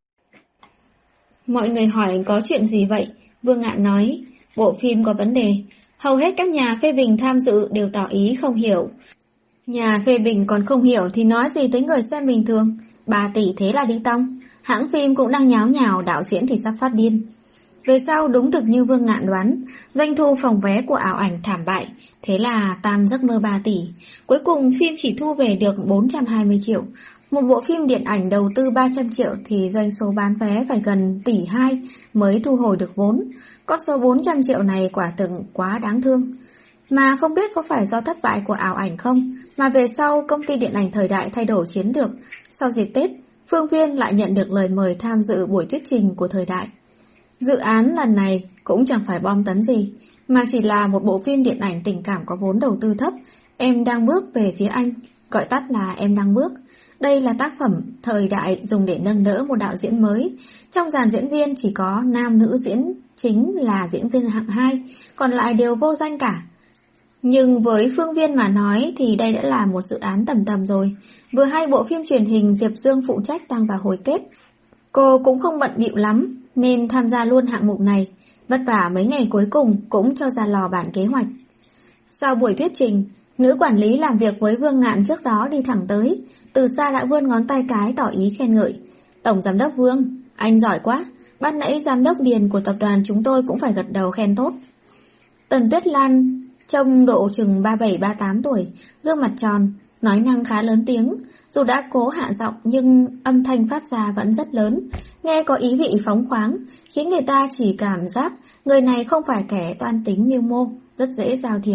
Speaker 1: Mọi người hỏi có chuyện gì vậy? Vương Ngạn nói, bộ phim có vấn đề, hầu hết các nhà phê bình tham dự đều tỏ ý không hiểu. Nhà phê bình còn không hiểu thì nói gì tới người xem bình thường, ba tỷ thế là đi tong, hãng phim cũng đang nháo nhào, đạo diễn thì sắp phát điên. Về sau đúng thực như Vương Ngạn đoán, doanh thu phòng vé của ảo ảnh thảm bại, thế là tan giấc mơ ba tỷ. Cuối cùng phim chỉ thu về được bốn trăm hai mươi triệu, Một bộ phim điện ảnh đầu tư ba trăm triệu thì doanh số bán vé phải gần tỷ hai mới thu hồi được vốn. Con số bốn trăm triệu này quả thực quá đáng thương. Mà không biết có phải do thất bại của ảo ảnh không, mà về sau công ty điện ảnh Thời Đại thay đổi chiến lược. Sau dịp Tết, Phương Viên lại nhận được lời mời tham dự buổi thuyết trình của Thời Đại. Dự án lần này cũng chẳng phải bom tấn gì, mà chỉ là một bộ phim điện ảnh tình cảm có vốn đầu tư thấp, Em Đang Bước Về Phía Anh, gọi tắt là Em Đang Bước. Đây là tác phẩm Thời Đại dùng để nâng đỡ một đạo diễn mới. Trong dàn diễn viên chỉ có nam nữ diễn chính là diễn viên hạng hai, còn lại đều vô danh cả. Nhưng với Phương Viên mà nói thì đây đã là một dự án tầm tầm rồi. Vừa hay bộ phim truyền hình Diệp Dương phụ trách đang vào hồi kết. Cô cũng không bận bịu lắm nên tham gia luôn hạng mục này. Vất vả mấy ngày cuối cùng cũng cho ra lò bản kế hoạch. Sau buổi thuyết trình, nữ quản lý làm việc với Vương Ngạn trước đó đi thẳng tới, từ xa đã vươn ngón tay cái tỏ ý khen ngợi. Tổng giám đốc Vương, anh giỏi quá. Ban nãy giám đốc Điền của tập đoàn chúng tôi cũng phải gật đầu khen tốt. Tần Tuyết Lan trông độ chừng ba mươi bảy ba mươi tám tuổi, gương mặt tròn, nói năng khá lớn tiếng. Dù đã cố hạ giọng nhưng âm thanh phát ra vẫn rất lớn, nghe có ý vị phóng khoáng, khiến người ta chỉ cảm giác người này không phải kẻ toan tính mưu mô, rất dễ giao thiệp.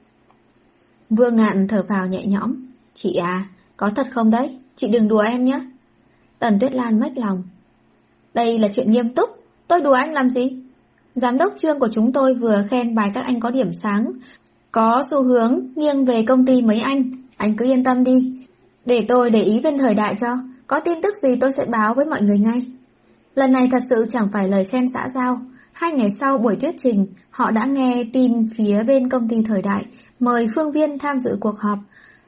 Speaker 1: Vương Ngạn thở phào nhẹ nhõm. Chị à, có thật không đấy? Chị đừng đùa em nhé. Tần Tuyết Lan mếch lòng. Đây là chuyện nghiêm túc, tôi đùa anh làm gì? Giám đốc Trương của chúng tôi vừa khen bài các anh có điểm sáng, có xu hướng nghiêng về công ty mấy anh. Anh cứ yên tâm đi, để tôi để ý bên Thời Đại cho, có tin tức gì tôi sẽ báo với mọi người ngay. Lần này thật sự chẳng phải lời khen xã giao. Hai ngày sau buổi thuyết trình, họ đã nghe tin phía bên công ty Thời Đại mời Phương Viên tham dự cuộc họp,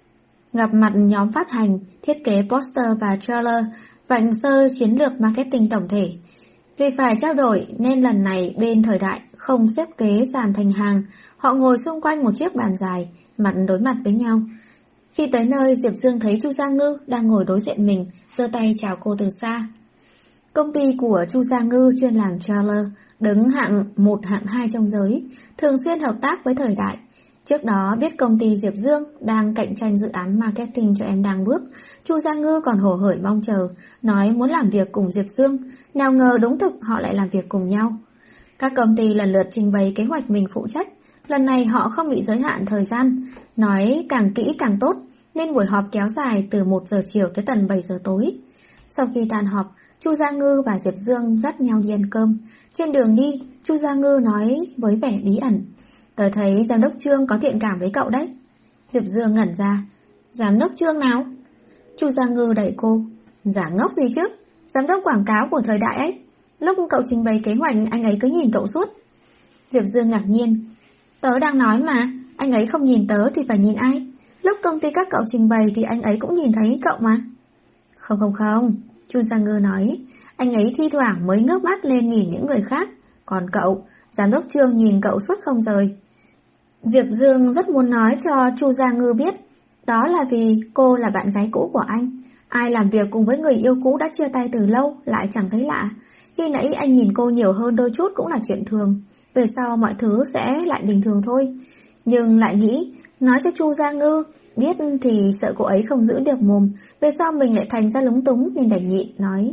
Speaker 1: gặp mặt nhóm phát hành, thiết kế poster và trailer, vạch sơ chiến lược marketing tổng thể. Vì phải trao đổi nên lần này bên Thời Đại không xếp ghế dàn thành hàng, họ ngồi xung quanh một chiếc bàn dài, mặt đối mặt với nhau. Khi tới nơi, Diệp Dương thấy Chu Gia Ngư đang ngồi đối diện mình, giơ tay chào cô từ xa. Công ty của Chu Gia Ngư chuyên làm trailer, đứng hạng một hạng hai trong giới, thường xuyên hợp tác với Thời Đại. Trước đó biết công ty Diệp Dương đang cạnh tranh dự án marketing cho Em Đang Bước, Chu Gia Ngư còn hổ hởi mong chờ, nói muốn làm việc cùng Diệp Dương, nào ngờ đúng thực họ lại làm việc cùng nhau. Các công ty lần lượt trình bày kế hoạch mình phụ trách, lần này họ không bị giới hạn thời gian, nói càng kỹ càng tốt, nên buổi họp kéo dài từ một giờ chiều tới tận bảy giờ tối. Sau khi tan họp, Chu Gia Ngư và Diệp Dương dắt nhau đi ăn cơm. Trên đường đi, Chu Gia Ngư nói với vẻ bí ẩn. Tớ thấy giám đốc Trương có thiện cảm với cậu đấy. Diệp Dương ngẩn ra. Giám đốc Trương nào? Chu Gia Ngư đẩy cô. Giả ngốc gì chứ? Giám đốc quảng cáo của Thời Đại ấy. Lúc cậu trình bày kế hoạch anh ấy cứ nhìn cậu suốt. Diệp Dương ngạc nhiên. Tớ đang nói mà, anh ấy không nhìn tớ thì phải nhìn ai? Lúc công ty các cậu trình bày thì anh ấy cũng nhìn thấy cậu mà. Không không không, Chu Gia Ngư nói. Anh ấy thi thoảng mới ngước mắt lên nhìn những người khác. Còn cậu, giám đốc Trương nhìn cậu suốt không rời. Diệp Dương rất muốn nói cho Chu Gia Ngư biết, đó là vì cô là bạn gái cũ của anh. Ai làm việc cùng với người yêu cũ đã chia tay từ lâu lại chẳng thấy lạ. Khi nãy anh nhìn cô nhiều hơn đôi chút cũng là chuyện thường. Về sau mọi thứ sẽ lại bình thường thôi. Nhưng lại nghĩ, nói cho Chu Gia Ngư biết thì sợ cô ấy không giữ được mồm. Về sau mình lại thành ra lúng túng nên đành nhịn nói.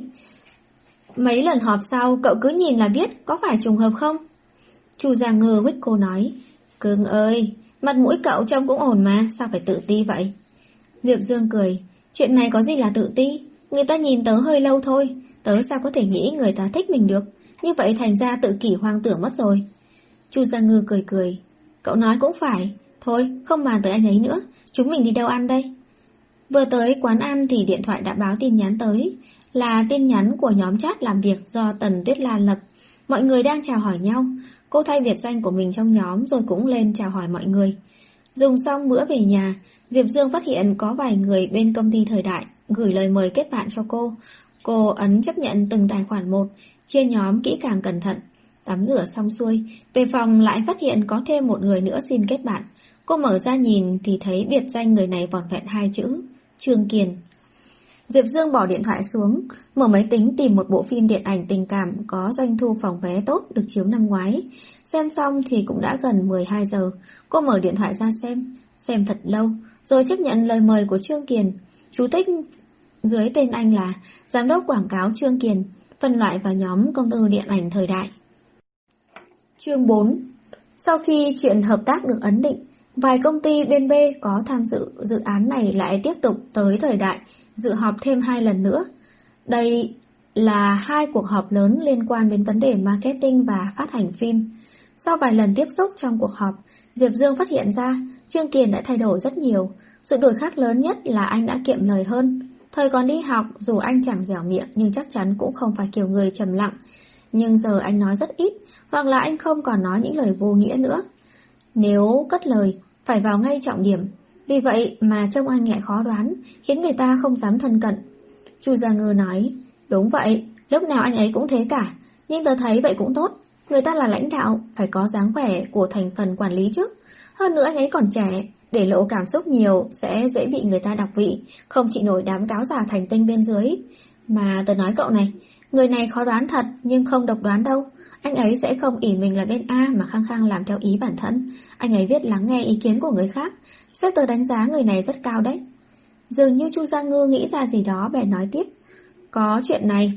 Speaker 1: Mấy lần họp sau cậu cứ nhìn là biết, có phải trùng hợp không? Chu Gia Ngư huých cô nói. Cưng ơi, mặt mũi cậu trông cũng ổn mà, sao phải tự ti vậy? Diệp Dương cười. Chuyện này có gì là tự ti? Người ta nhìn tớ hơi lâu thôi, tớ sao có thể nghĩ người ta thích mình được? Như vậy thành ra tự kỷ hoang tưởng mất rồi. Chu Gia Ngư cười cười. Cậu nói cũng phải. Thôi, không bàn tới anh ấy nữa. Chúng mình đi đâu ăn đây? Vừa tới quán ăn thì điện thoại đã báo tin nhắn tới. Là tin nhắn của nhóm chat làm việc do Tần Tuyết Lan lập. Mọi người đang chào hỏi nhau. Cô thay biệt danh của mình trong nhóm rồi cũng lên chào hỏi mọi người. Dùng xong bữa về nhà, Diệp Dương phát hiện có vài người bên công ty Thời Đại gửi lời mời kết bạn cho cô. Cô ấn chấp nhận từng tài khoản một, chia nhóm kỹ càng cẩn thận. Tắm rửa xong xuôi, về phòng lại phát hiện có thêm một người nữa xin kết bạn. Cô mở ra nhìn thì thấy biệt danh người này vỏn vẹn hai chữ, Trương Kiền. Diệp Dương bỏ điện thoại xuống, mở máy tính tìm một bộ phim điện ảnh tình cảm có doanh thu phòng vé tốt được chiếu năm ngoái. Xem xong thì cũng đã gần mười hai giờ. Cô mở điện thoại ra xem, xem thật lâu, rồi chấp nhận lời mời của Trương Kiền. Chú thích dưới tên anh là Giám đốc Quảng cáo Trương Kiền, phân loại vào nhóm công ty điện ảnh Thời Đại. Chương bốn. Sau khi chuyện hợp tác được ấn định, vài công ty bên B có tham dự dự án này lại tiếp tục tới Thời Đại dự họp thêm hai lần nữa. Đây là hai cuộc họp lớn liên quan đến vấn đề marketing và phát hành phim. Sau vài lần tiếp xúc trong cuộc họp, Diệp Dương phát hiện ra Trương Kiền đã thay đổi rất nhiều. Sự đổi khác lớn nhất là anh đã kiệm lời hơn. Thời còn đi học, dù anh chẳng dẻo miệng nhưng chắc chắn cũng không phải kiểu người trầm lặng. Nhưng giờ anh nói rất ít, hoặc là anh không còn nói những lời vô nghĩa nữa. Nếu cất lời, phải vào ngay trọng điểm. Vì vậy mà trông anh lại khó đoán, khiến người ta không dám thân cận. Chu Gia Ngư nói, đúng vậy, lúc nào anh ấy cũng thế cả. Nhưng tớ thấy vậy cũng tốt. Người ta là lãnh đạo, phải có dáng vẻ của thành phần quản lý chứ. Hơn nữa anh ấy còn trẻ, để lộ cảm xúc nhiều sẽ dễ bị người ta đọc vị, không chịu nổi đám cáo già thành tinh bên dưới. Mà tớ nói cậu này, người này khó đoán thật nhưng không độc đoán đâu. Anh ấy sẽ không ỷ mình là bên A mà khăng khăng làm theo ý bản thân. Anh ấy biết lắng nghe ý kiến của người khác. Sếp tớ đánh giá người này rất cao đấy. Dường như Chu Gia Ngư nghĩ ra gì đó bèn nói tiếp. Có chuyện này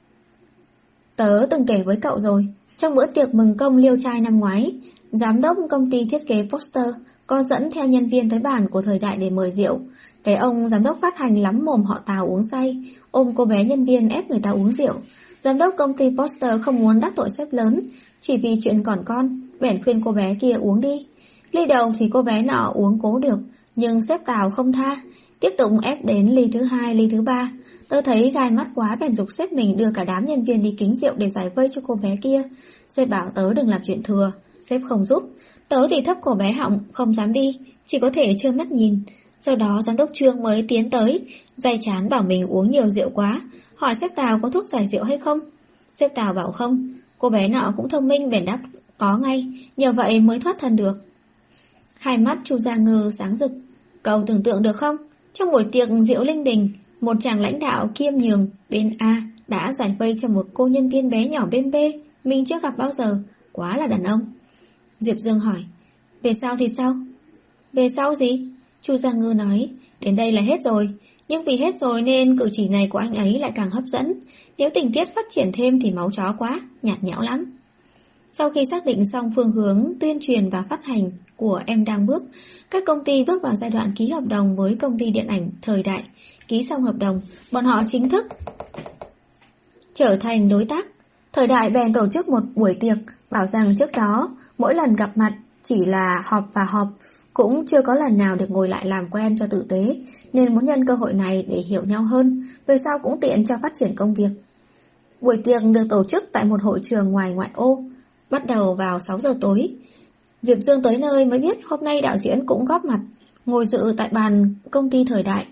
Speaker 1: tớ từng kể với cậu rồi. Trong bữa tiệc mừng công liêu trai năm ngoái, giám đốc công ty thiết kế poster có dẫn theo nhân viên tới bàn của Thời Đại để mời rượu. Cái ông giám đốc phát hành lắm mồm họ Tào uống say, ôm cô bé nhân viên ép người ta uống rượu. Giám đốc công ty poster không muốn đắc tội sếp lớn, chỉ vì chuyện còn con, bèn khuyên cô bé kia uống đi. Ly đầu thì cô bé nọ uống cố được, nhưng sếp Tào không tha, tiếp tục ép đến ly thứ hai, ly thứ ba. Tớ thấy gai mắt quá bèn giục sếp mình đưa cả đám nhân viên đi kính rượu để giải vây cho cô bé kia. Sếp bảo tớ đừng làm chuyện thừa, sếp không giúp. Tớ thì thấp cổ bé họng, không dám đi, chỉ có thể trơ mắt nhìn. Sau đó giám đốc Trương mới tiến tới, day chán bảo mình uống nhiều rượu quá, hỏi sếp Tào có thuốc giải rượu hay không. Sếp Tào bảo không, cô bé nọ cũng thông minh bèn đáp có ngay, nhờ vậy mới thoát thân được. Hai mắt Chu Gia Ngư sáng rực. Cậu tưởng tượng được không? Trong buổi tiệc rượu linh đình, một chàng lãnh đạo kiêm nhường bên A đã giải vây cho một cô nhân viên bé nhỏ bên B, mình chưa gặp bao giờ, quá là đàn ông. Diệp Dương hỏi, về sau thì sao? Về sau gì? Chu Gia Ngư nói, đến đây là hết rồi, nhưng vì hết rồi nên cử chỉ này của anh ấy lại càng hấp dẫn. Nếu tình tiết phát triển thêm thì máu chó quá, nhạt nhẽo lắm. Sau khi xác định xong phương hướng tuyên truyền và phát hành của Em Đang Bước, các công ty bước vào giai đoạn ký hợp đồng với công ty điện ảnh Thời Đại. Ký xong hợp đồng, bọn họ chính thức trở thành đối tác. Thời Đại bèn tổ chức một buổi tiệc, bảo rằng trước đó mỗi lần gặp mặt chỉ là họp và họp, cũng chưa có lần nào được ngồi lại làm quen cho tử tế, nên muốn nhân cơ hội này để hiểu nhau hơn, về sau cũng tiện cho phát triển công việc. Buổi tiệc được tổ chức tại một hội trường ngoài ngoại ô, bắt đầu vào sáu giờ tối. Diệp Dương tới nơi mới biết hôm nay đạo diễn cũng góp mặt, ngồi dự tại bàn công ty Thời Đại.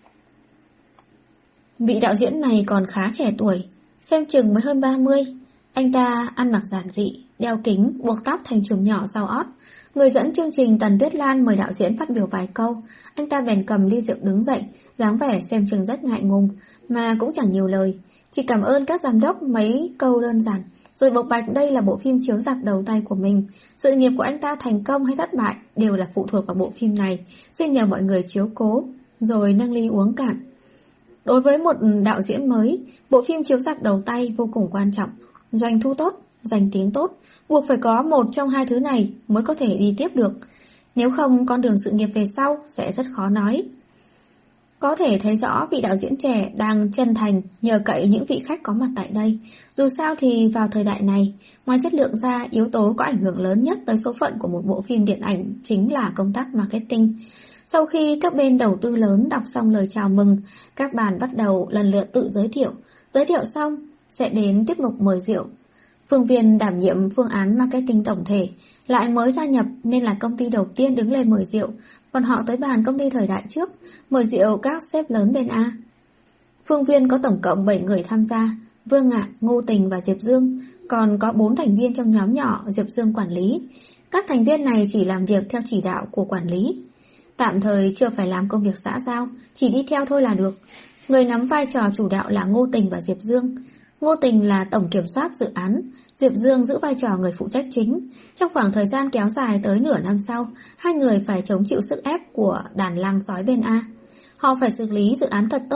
Speaker 1: Vị đạo diễn này còn khá trẻ tuổi, xem chừng mới hơn ba mươi. Anh ta ăn mặc giản dị, đeo kính, buộc tóc thành chùm nhỏ sau ót. Người dẫn chương trình Tần Tuyết Lan mời đạo diễn phát biểu vài câu. Anh ta bèn cầm ly rượu đứng dậy, dáng vẻ xem chừng rất ngại ngùng, mà cũng chẳng nhiều lời, chỉ cảm ơn các giám đốc mấy câu đơn giản, rồi bộc bạch đây là bộ phim chiếu rạp đầu tay của mình. Sự nghiệp của anh ta thành công hay thất bại đều là phụ thuộc vào bộ phim này, xin nhờ mọi người chiếu cố, rồi nâng ly uống cạn. Đối với một đạo diễn mới, bộ phim chiếu rạp đầu tay vô cùng quan trọng. Doanh thu tốt, danh tiếng tốt, buộc phải có một trong hai thứ này mới có thể đi tiếp được. Nếu không, con đường sự nghiệp về sau sẽ rất khó nói. Có thể thấy rõ vị đạo diễn trẻ đang chân thành nhờ cậy những vị khách có mặt tại đây. Dù sao thì vào thời đại này, ngoài chất lượng ra, yếu tố có ảnh hưởng lớn nhất tới số phận của một bộ phim điện ảnh chính là công tác marketing. Sau khi các bên đầu tư lớn đọc xong lời chào mừng, các bàn bắt đầu lần lượt tự giới thiệu. Giới thiệu xong, sẽ đến tiết mục mời rượu. Phương Viên đảm nhiệm phương án marketing tổng thể, lại mới gia nhập nên là công ty đầu tiên đứng lên mời rượu. Bọn họ tới bàn công ty Thời Đại trước, mời rượu các sếp lớn bên A. Phương Viên có tổng cộng bảy người tham gia, Vương Ngạn, Ngô Tình và Diệp Dương, còn có bốn thành viên trong nhóm nhỏ Diệp Dương quản lý. Các thành viên này chỉ làm việc theo chỉ đạo của quản lý. Tạm thời chưa phải làm công việc xã giao, chỉ đi theo thôi là được. Người nắm vai trò chủ đạo là Ngô Tình và Diệp Dương. Ngô Tình là tổng kiểm soát dự án, Diệp Dương giữ vai trò người phụ trách chính. Trong khoảng thời gian kéo dài tới nửa năm sau, hai người phải chống chịu sức ép của đàn lang sói bên A. Họ phải xử lý dự án thật tốt,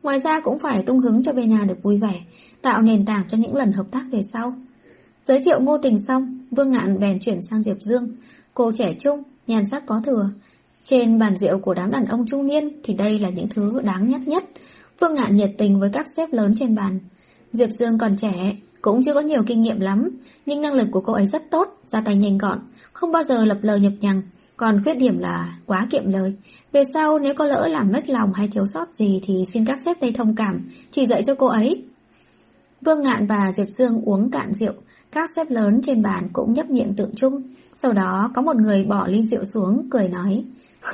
Speaker 1: Ngoài ra cũng phải tung hứng cho bên A được vui vẻ, tạo nền tảng cho những lần hợp tác về sau. Giới thiệu Ngô Tình xong, Vương Ngạn bèn chuyển sang Diệp Dương. Cô trẻ trung, nhan sắc có thừa. Trên bàn rượu của đám đàn ông trung niên thì đây là những thứ đáng nhắc nhất. Vương Ngạn nhiệt tình với các sếp lớn trên bàn. Diệp Dương còn trẻ, cũng chưa có nhiều kinh nghiệm lắm, nhưng năng lực của cô ấy rất tốt, ra tay nhanh gọn, không bao giờ lập lờ nhập nhằng. Còn khuyết điểm là quá kiệm lời. Về sau nếu có lỡ làm mếch lòng hay thiếu sót gì thì xin các sếp đây thông cảm, chỉ dạy cho cô ấy. Vương Ngạn và Diệp Dương uống cạn rượu, các sếp lớn trên bàn cũng nhấp miệng tượng trưng. Sau đó có một người bỏ ly rượu xuống, cười nói: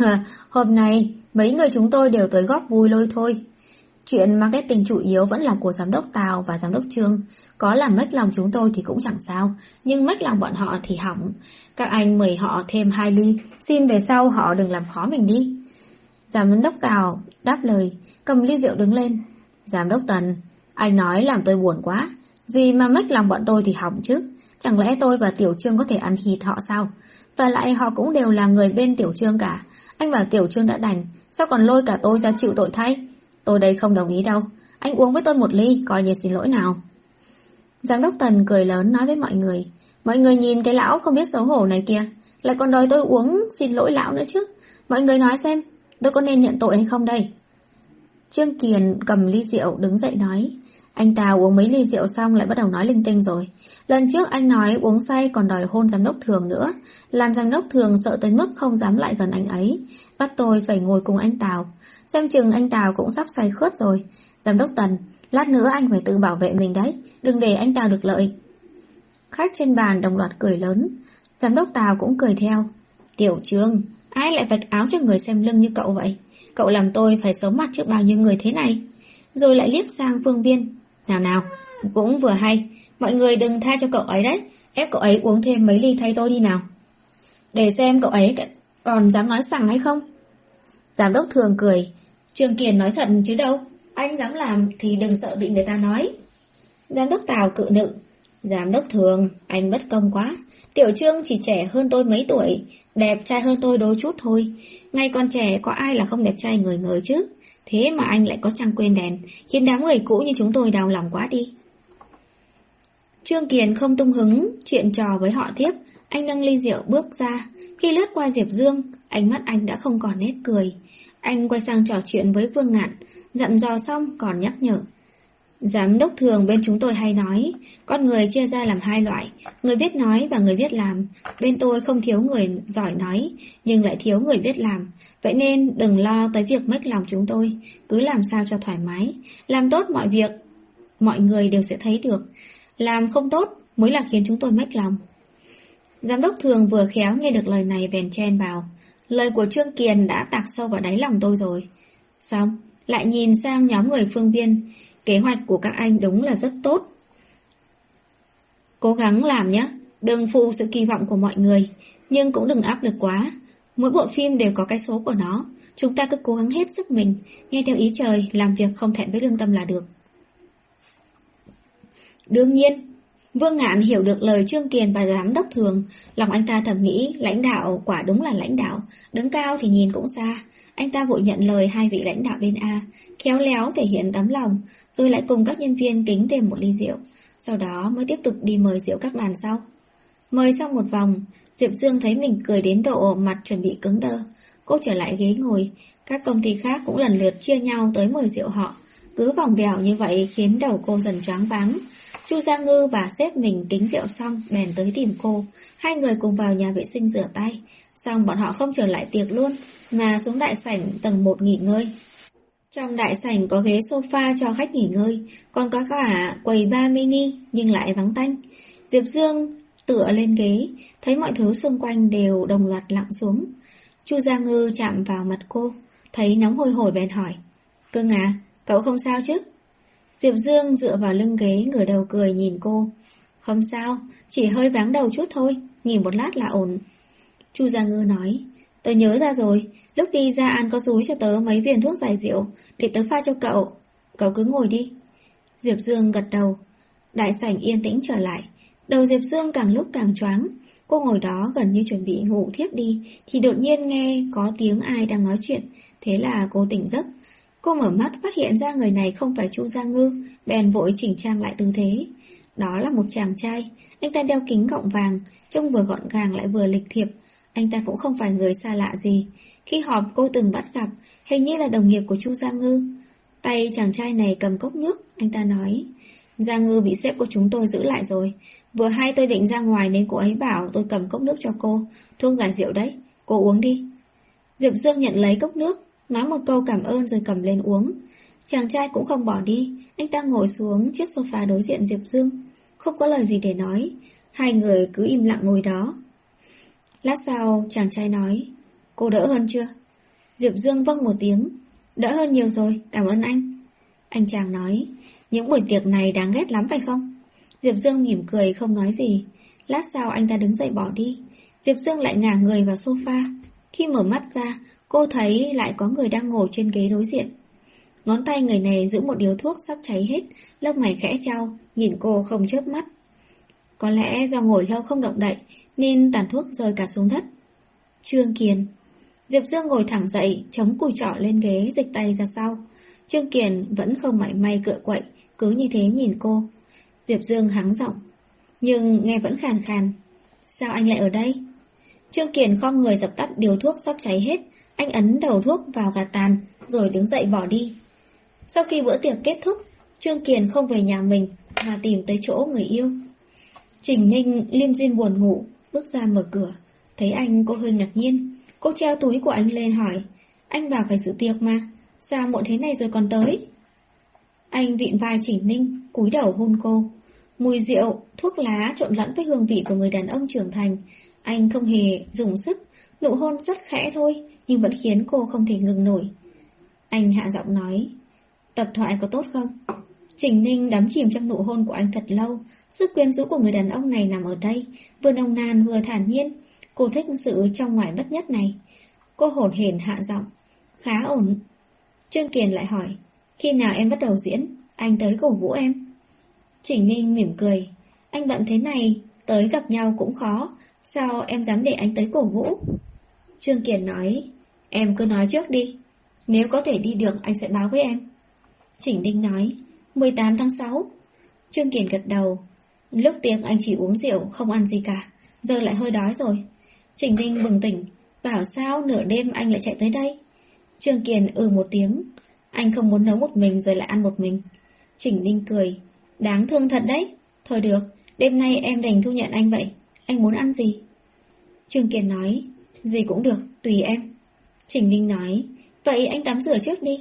Speaker 1: Hôm nay mấy người chúng tôi đều tới góp vui lôi thôi. Chuyện marketing chủ yếu vẫn là của giám đốc Tào và giám đốc Trương. Có làm mếch lòng chúng tôi thì cũng chẳng sao, nhưng mếch lòng bọn họ thì hỏng. Các anh mời họ thêm hai ly, xin về sau họ đừng làm khó mình đi. Giám đốc Tào đáp lời, cầm ly rượu đứng lên. Giám đốc Tần, anh nói làm tôi buồn quá. Gì mà mếch lòng bọn tôi thì hỏng chứ. Chẳng lẽ tôi và Tiểu Trương có thể ăn thịt họ sao? Và lại họ cũng đều là người bên Tiểu Trương cả. Anh và Tiểu Trương đã đành, sao còn lôi cả tôi ra chịu tội thay? Tôi đây không đồng ý đâu. Anh uống với tôi một ly, coi như xin lỗi nào. Giám đốc Tần cười lớn nói với mọi người. Mọi người nhìn cái lão không biết xấu hổ này kìa, lại còn đòi tôi uống xin lỗi lão nữa chứ. Mọi người nói xem, tôi có nên nhận tội hay không đây? Trương Kiền cầm ly rượu đứng dậy nói. Anh Tào uống mấy ly rượu xong lại bắt đầu nói linh tinh rồi. Lần trước anh nói uống say còn đòi hôn giám đốc Thường nữa, làm giám đốc Thường sợ tới mức không dám lại gần anh ấy, bắt tôi phải ngồi cùng anh Tào. Xem chừng anh Tào cũng sắp say khướt rồi. Giám đốc Tần, lát nữa anh phải tự bảo vệ mình đấy, đừng để anh Tào được lợi. Khách trên bàn đồng loạt cười lớn. Giám đốc Tào cũng cười theo. Tiểu Trương, ai lại vạch áo cho người xem lưng như cậu vậy? Cậu làm tôi phải xấu mặt trước bao nhiêu người thế này? Rồi lại liếc sang Phương Viên. Nào nào, cũng vừa hay, mọi người đừng tha cho cậu ấy đấy, ép cậu ấy uống thêm mấy ly thay tôi đi nào. Để xem cậu ấy còn dám nói sằng hay không. Giám đốc Thường cười. Trương Kiền nói thật chứ đâu, anh dám làm thì đừng sợ bị người ta nói. Giám đốc Tào cự nữ. Giám đốc Thường, anh bất công quá. Tiểu Trương chỉ trẻ hơn tôi mấy tuổi, đẹp trai hơn tôi đôi chút thôi. Ngay còn trẻ có ai là không đẹp trai người người chứ. Thế mà anh lại có trăng quên đèn, khiến đám người cũ như chúng tôi đau lòng quá đi. Trương Kiền không tung hứng chuyện trò với họ tiếp. Anh nâng ly rượu bước ra. Khi lướt qua Diệp Dương, ánh mắt anh đã không còn nét cười. Anh quay sang trò chuyện với Vương Ngạn, dặn dò xong còn nhắc nhở. Giám đốc Thường bên chúng tôi hay nói, con người chia ra làm hai loại, người biết nói và người biết làm. Bên tôi không thiếu người giỏi nói, nhưng lại thiếu người biết làm. Vậy nên đừng lo tới việc mếch lòng chúng tôi, cứ làm sao cho thoải mái. Làm tốt mọi việc, mọi người đều sẽ thấy được. Làm không tốt mới là khiến chúng tôi mếch lòng. Giám đốc Thường vừa khéo nghe được lời này bèn chen vào. Lời của Trương Kiền đã tạc sâu vào đáy lòng tôi rồi. Xong, lại nhìn sang nhóm người Phương Viên. Kế hoạch của các anh đúng là rất tốt. Cố gắng làm nhé, đừng phụ sự kỳ vọng của mọi người, nhưng cũng đừng áp lực quá. Mỗi bộ phim đều có cái số của nó, chúng ta cứ cố gắng hết sức mình, nghe theo ý trời, làm việc không thẹn với lương tâm là được. Đương nhiên, Vương Ngạn hiểu được lời Trương Kiền và giám đốc Thường, lòng anh ta thầm nghĩ lãnh đạo quả đúng là lãnh đạo, đứng cao thì nhìn cũng xa. Anh ta vội nhận lời hai vị lãnh đạo bên A, khéo léo thể hiện tấm lòng, rồi lại cùng các nhân viên kính thêm một ly rượu, sau đó mới tiếp tục đi mời rượu các bàn sau. Mời xong một vòng, Diệp Dương thấy mình cười đến độ mặt chuẩn bị cứng đơ. Cô trở lại ghế ngồi, các công ty khác cũng lần lượt chia nhau tới mời rượu họ. Cứ vòng vèo như vậy khiến đầu cô dần choáng váng. Chu Gia Ngư và sếp mình kính rượu xong bèn tới tìm cô. Hai người cùng vào nhà vệ sinh rửa tay. Xong bọn họ không trở lại tiệc luôn, mà xuống đại sảnh tầng một nghỉ ngơi. Trong đại sảnh có ghế sofa cho khách nghỉ ngơi, còn có cả quầy bar mini nhưng lại vắng tanh. Diệp Dương tựa lên ghế, thấy mọi thứ xung quanh đều đồng loạt lặng xuống. Chu Gia Ngư chạm vào mặt cô, thấy nóng hôi hổi bèn hỏi. Cưng à, cậu không sao chứ? Diệp Dương dựa vào lưng ghế ngửa đầu cười nhìn cô. Không sao, chỉ hơi váng đầu chút thôi, nghỉ một lát là ổn. Chu Gia Ngư nói. Tớ nhớ ra rồi, lúc đi ra An có dúi cho tớ mấy viên thuốc giải rượu, để tớ pha cho cậu. Cậu cứ ngồi đi. Diệp Dương gật đầu. Đại sảnh yên tĩnh trở lại. Đầu Diệp Dương càng lúc càng choáng. Cô ngồi đó gần như chuẩn bị ngủ thiếp đi, thì đột nhiên nghe có tiếng ai đang nói chuyện. Thế là cô tỉnh giấc. Cô mở mắt phát hiện ra người này không phải Chu Gia Ngư, bèn vội chỉnh trang lại tư thế. Đó là một chàng trai, anh ta đeo kính gọng vàng, trông vừa gọn gàng lại vừa lịch thiệp. Anh ta cũng không phải người xa lạ gì. Khi họp cô từng bắt gặp, hình như là đồng nghiệp của Chu Gia Ngư. Tay chàng trai này cầm cốc nước, anh ta nói: Gia Ngư bị sếp của chúng tôi giữ lại rồi. Vừa hay tôi định ra ngoài nên cô ấy bảo tôi cầm cốc nước cho cô. Thuốc giải rượu đấy, cô uống đi. Diệp Dương nhận lấy cốc nước, nói một câu cảm ơn rồi cầm lên uống. Chàng trai cũng không bỏ đi, anh ta ngồi xuống chiếc sofa đối diện Diệp Dương. Không có lời gì để nói, hai người cứ im lặng ngồi đó. Lát sau chàng trai nói: Cô đỡ hơn chưa? Diệp Dương vâng một tiếng: Đỡ hơn nhiều rồi, cảm ơn anh. Anh chàng nói: Những buổi tiệc này đáng ghét lắm phải không? Diệp Dương mỉm cười không nói gì. Lát sau anh ta đứng dậy bỏ đi. Diệp Dương lại ngả người vào sofa. Khi mở mắt ra, cô thấy lại có người đang ngồi trên ghế đối diện. Ngón tay người này giữ một điếu thuốc sắp cháy hết, lông mày khẽ chau, nhìn cô không chớp mắt. Có lẽ do ngồi lâu không động đậy nên tàn thuốc rơi cả xuống đất. Trương Kiền. Diệp Dương ngồi thẳng dậy, chống cùi trỏ lên ghế, dịch tay ra sau. Trương Kiền vẫn không mảy may cựa quậy, cứ như thế nhìn cô. Diệp Dương hắng giọng, nhưng nghe vẫn khàn khàn. Sao anh lại ở đây? Trương Kiền khom người dập tắt điếu thuốc sắp cháy hết. Anh ấn đầu thuốc vào gạt tàn, rồi đứng dậy bỏ đi. Sau khi bữa tiệc kết thúc, Trương Kiền không về nhà mình mà tìm tới chỗ người yêu. Trình Ninh lim dim buồn ngủ, bước ra mở cửa. Thấy anh cô hơi ngạc nhiên. Cô treo túi của anh lên hỏi: Anh bảo phải dự tiệc mà, sao muộn thế này rồi còn tới? Anh vịn vai Trình Ninh, cúi đầu hôn cô. Mùi rượu, thuốc lá trộn lẫn với hương vị của người đàn ông trưởng thành. Anh không hề dùng sức, nụ hôn rất khẽ thôi, nhưng vẫn khiến cô không thể ngừng nổi. Anh hạ giọng nói: Tập thoại có tốt không? Trình Ninh đắm chìm trong nụ hôn của anh thật lâu. Sức quyến rũ của người đàn ông này nằm ở đây, vừa nồng nàn vừa thản nhiên. Cô thích sự trong ngoài bất nhất này. Cô hổn hển hạ giọng: Khá ổn. Trương Kiền lại hỏi: Khi nào em bắt đầu diễn? Anh tới cổ vũ em. Trình Ninh mỉm cười: Anh bận thế này, tới gặp nhau cũng khó. Sao em dám để anh tới cổ vũ? Trương Kiền nói: Em cứ nói trước đi. Nếu có thể đi được anh sẽ báo với em. Trình Ninh nói: mười tám tháng sáu. Trương Kiền gật đầu. Lúc tiệc anh chỉ uống rượu, không ăn gì cả. Giờ lại hơi đói rồi. Trình Ninh bừng tỉnh: Bảo sao nửa đêm anh lại chạy tới đây? Trương Kiền ừ một tiếng: Anh không muốn nấu một mình rồi lại ăn một mình. Trình Ninh cười: Đáng thương thật đấy. Thôi được, đêm nay em đành thu nhận anh vậy. Anh muốn ăn gì? Trương Kiền nói: Gì cũng được, tùy em. Trình Ninh nói: Vậy anh tắm rửa trước đi,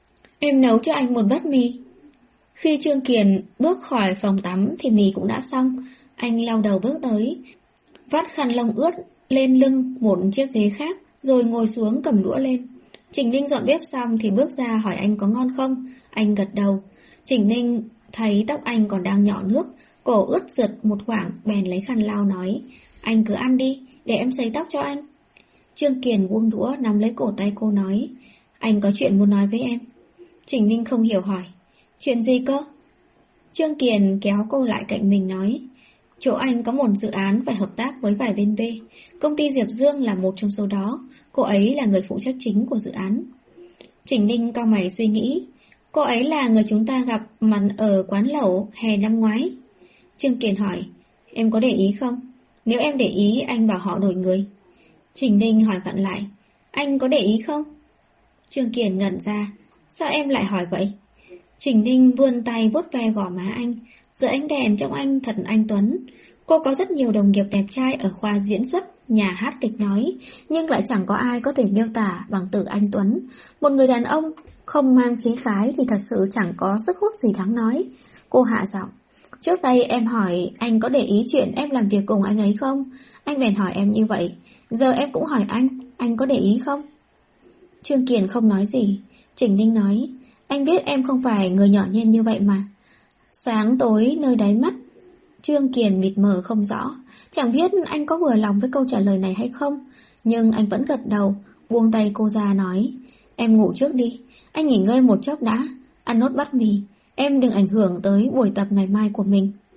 Speaker 1: em nấu cho anh một bát mì. Khi Trương Kiền bước khỏi phòng tắm thì mì cũng đã xong. Anh lau đầu bước tới, vắt khăn lông ướt lên lưng một chiếc ghế khác, rồi ngồi xuống cầm đũa lên. Trình Ninh dọn bếp xong thì bước ra hỏi anh có ngon không. Anh gật đầu. Trình Ninh thấy tóc anh còn đang nhỏ nước, cổ ướt rượt một khoảng, bèn lấy khăn lau nói: Anh cứ ăn đi, để em sấy tóc cho anh. Trương Kiền buông đũa nắm lấy cổ tay cô nói: Anh có chuyện muốn nói với em. Trình Ninh không hiểu hỏi: Chuyện gì cơ? Trương Kiền kéo cô lại cạnh mình nói: Chỗ anh có một dự án phải hợp tác với vài bên B. Công ty Diệp Dương là một trong số đó. Cô ấy là người phụ trách chính của dự án. Trình Ninh cau mày suy nghĩ: Cô ấy là người chúng ta gặp mặt ở quán lẩu hè năm ngoái. Trương Kiền hỏi: Em có để ý không? Nếu em để ý anh bảo họ đổi người. Trình Ninh hỏi vặn lại: Anh có để ý không? Trương Kiền ngẩn ra: Sao em lại hỏi vậy? Trình Ninh vươn tay vuốt ve gò má anh. Dưới ánh đèn trông anh thật anh tuấn. Cô có rất nhiều đồng nghiệp đẹp trai ở khoa diễn xuất, nhà hát kịch nói, nhưng lại chẳng có ai có thể miêu tả bằng từ anh tuấn. Một người đàn ông không mang khí khái thì thật sự chẳng có sức hút gì đáng nói. Cô hạ giọng: Trước đây em hỏi anh có để ý chuyện em làm việc cùng anh ấy không? Anh bèn hỏi em như vậy. Giờ em cũng hỏi anh, anh có để ý không? Trương Kiền không nói gì. Trình Ninh nói: Anh biết em không phải người nhỏ nhen như vậy mà. Sáng tối nơi đáy mắt Trương Kiền mịt mờ không rõ. Chẳng biết anh có vừa lòng với câu trả lời này hay không, nhưng anh vẫn gật đầu, buông tay cô ra nói: Em ngủ trước đi, anh nghỉ ngơi một chốc đã, ăn nốt bát mì. Em đừng ảnh hưởng tới buổi tập ngày mai của mình.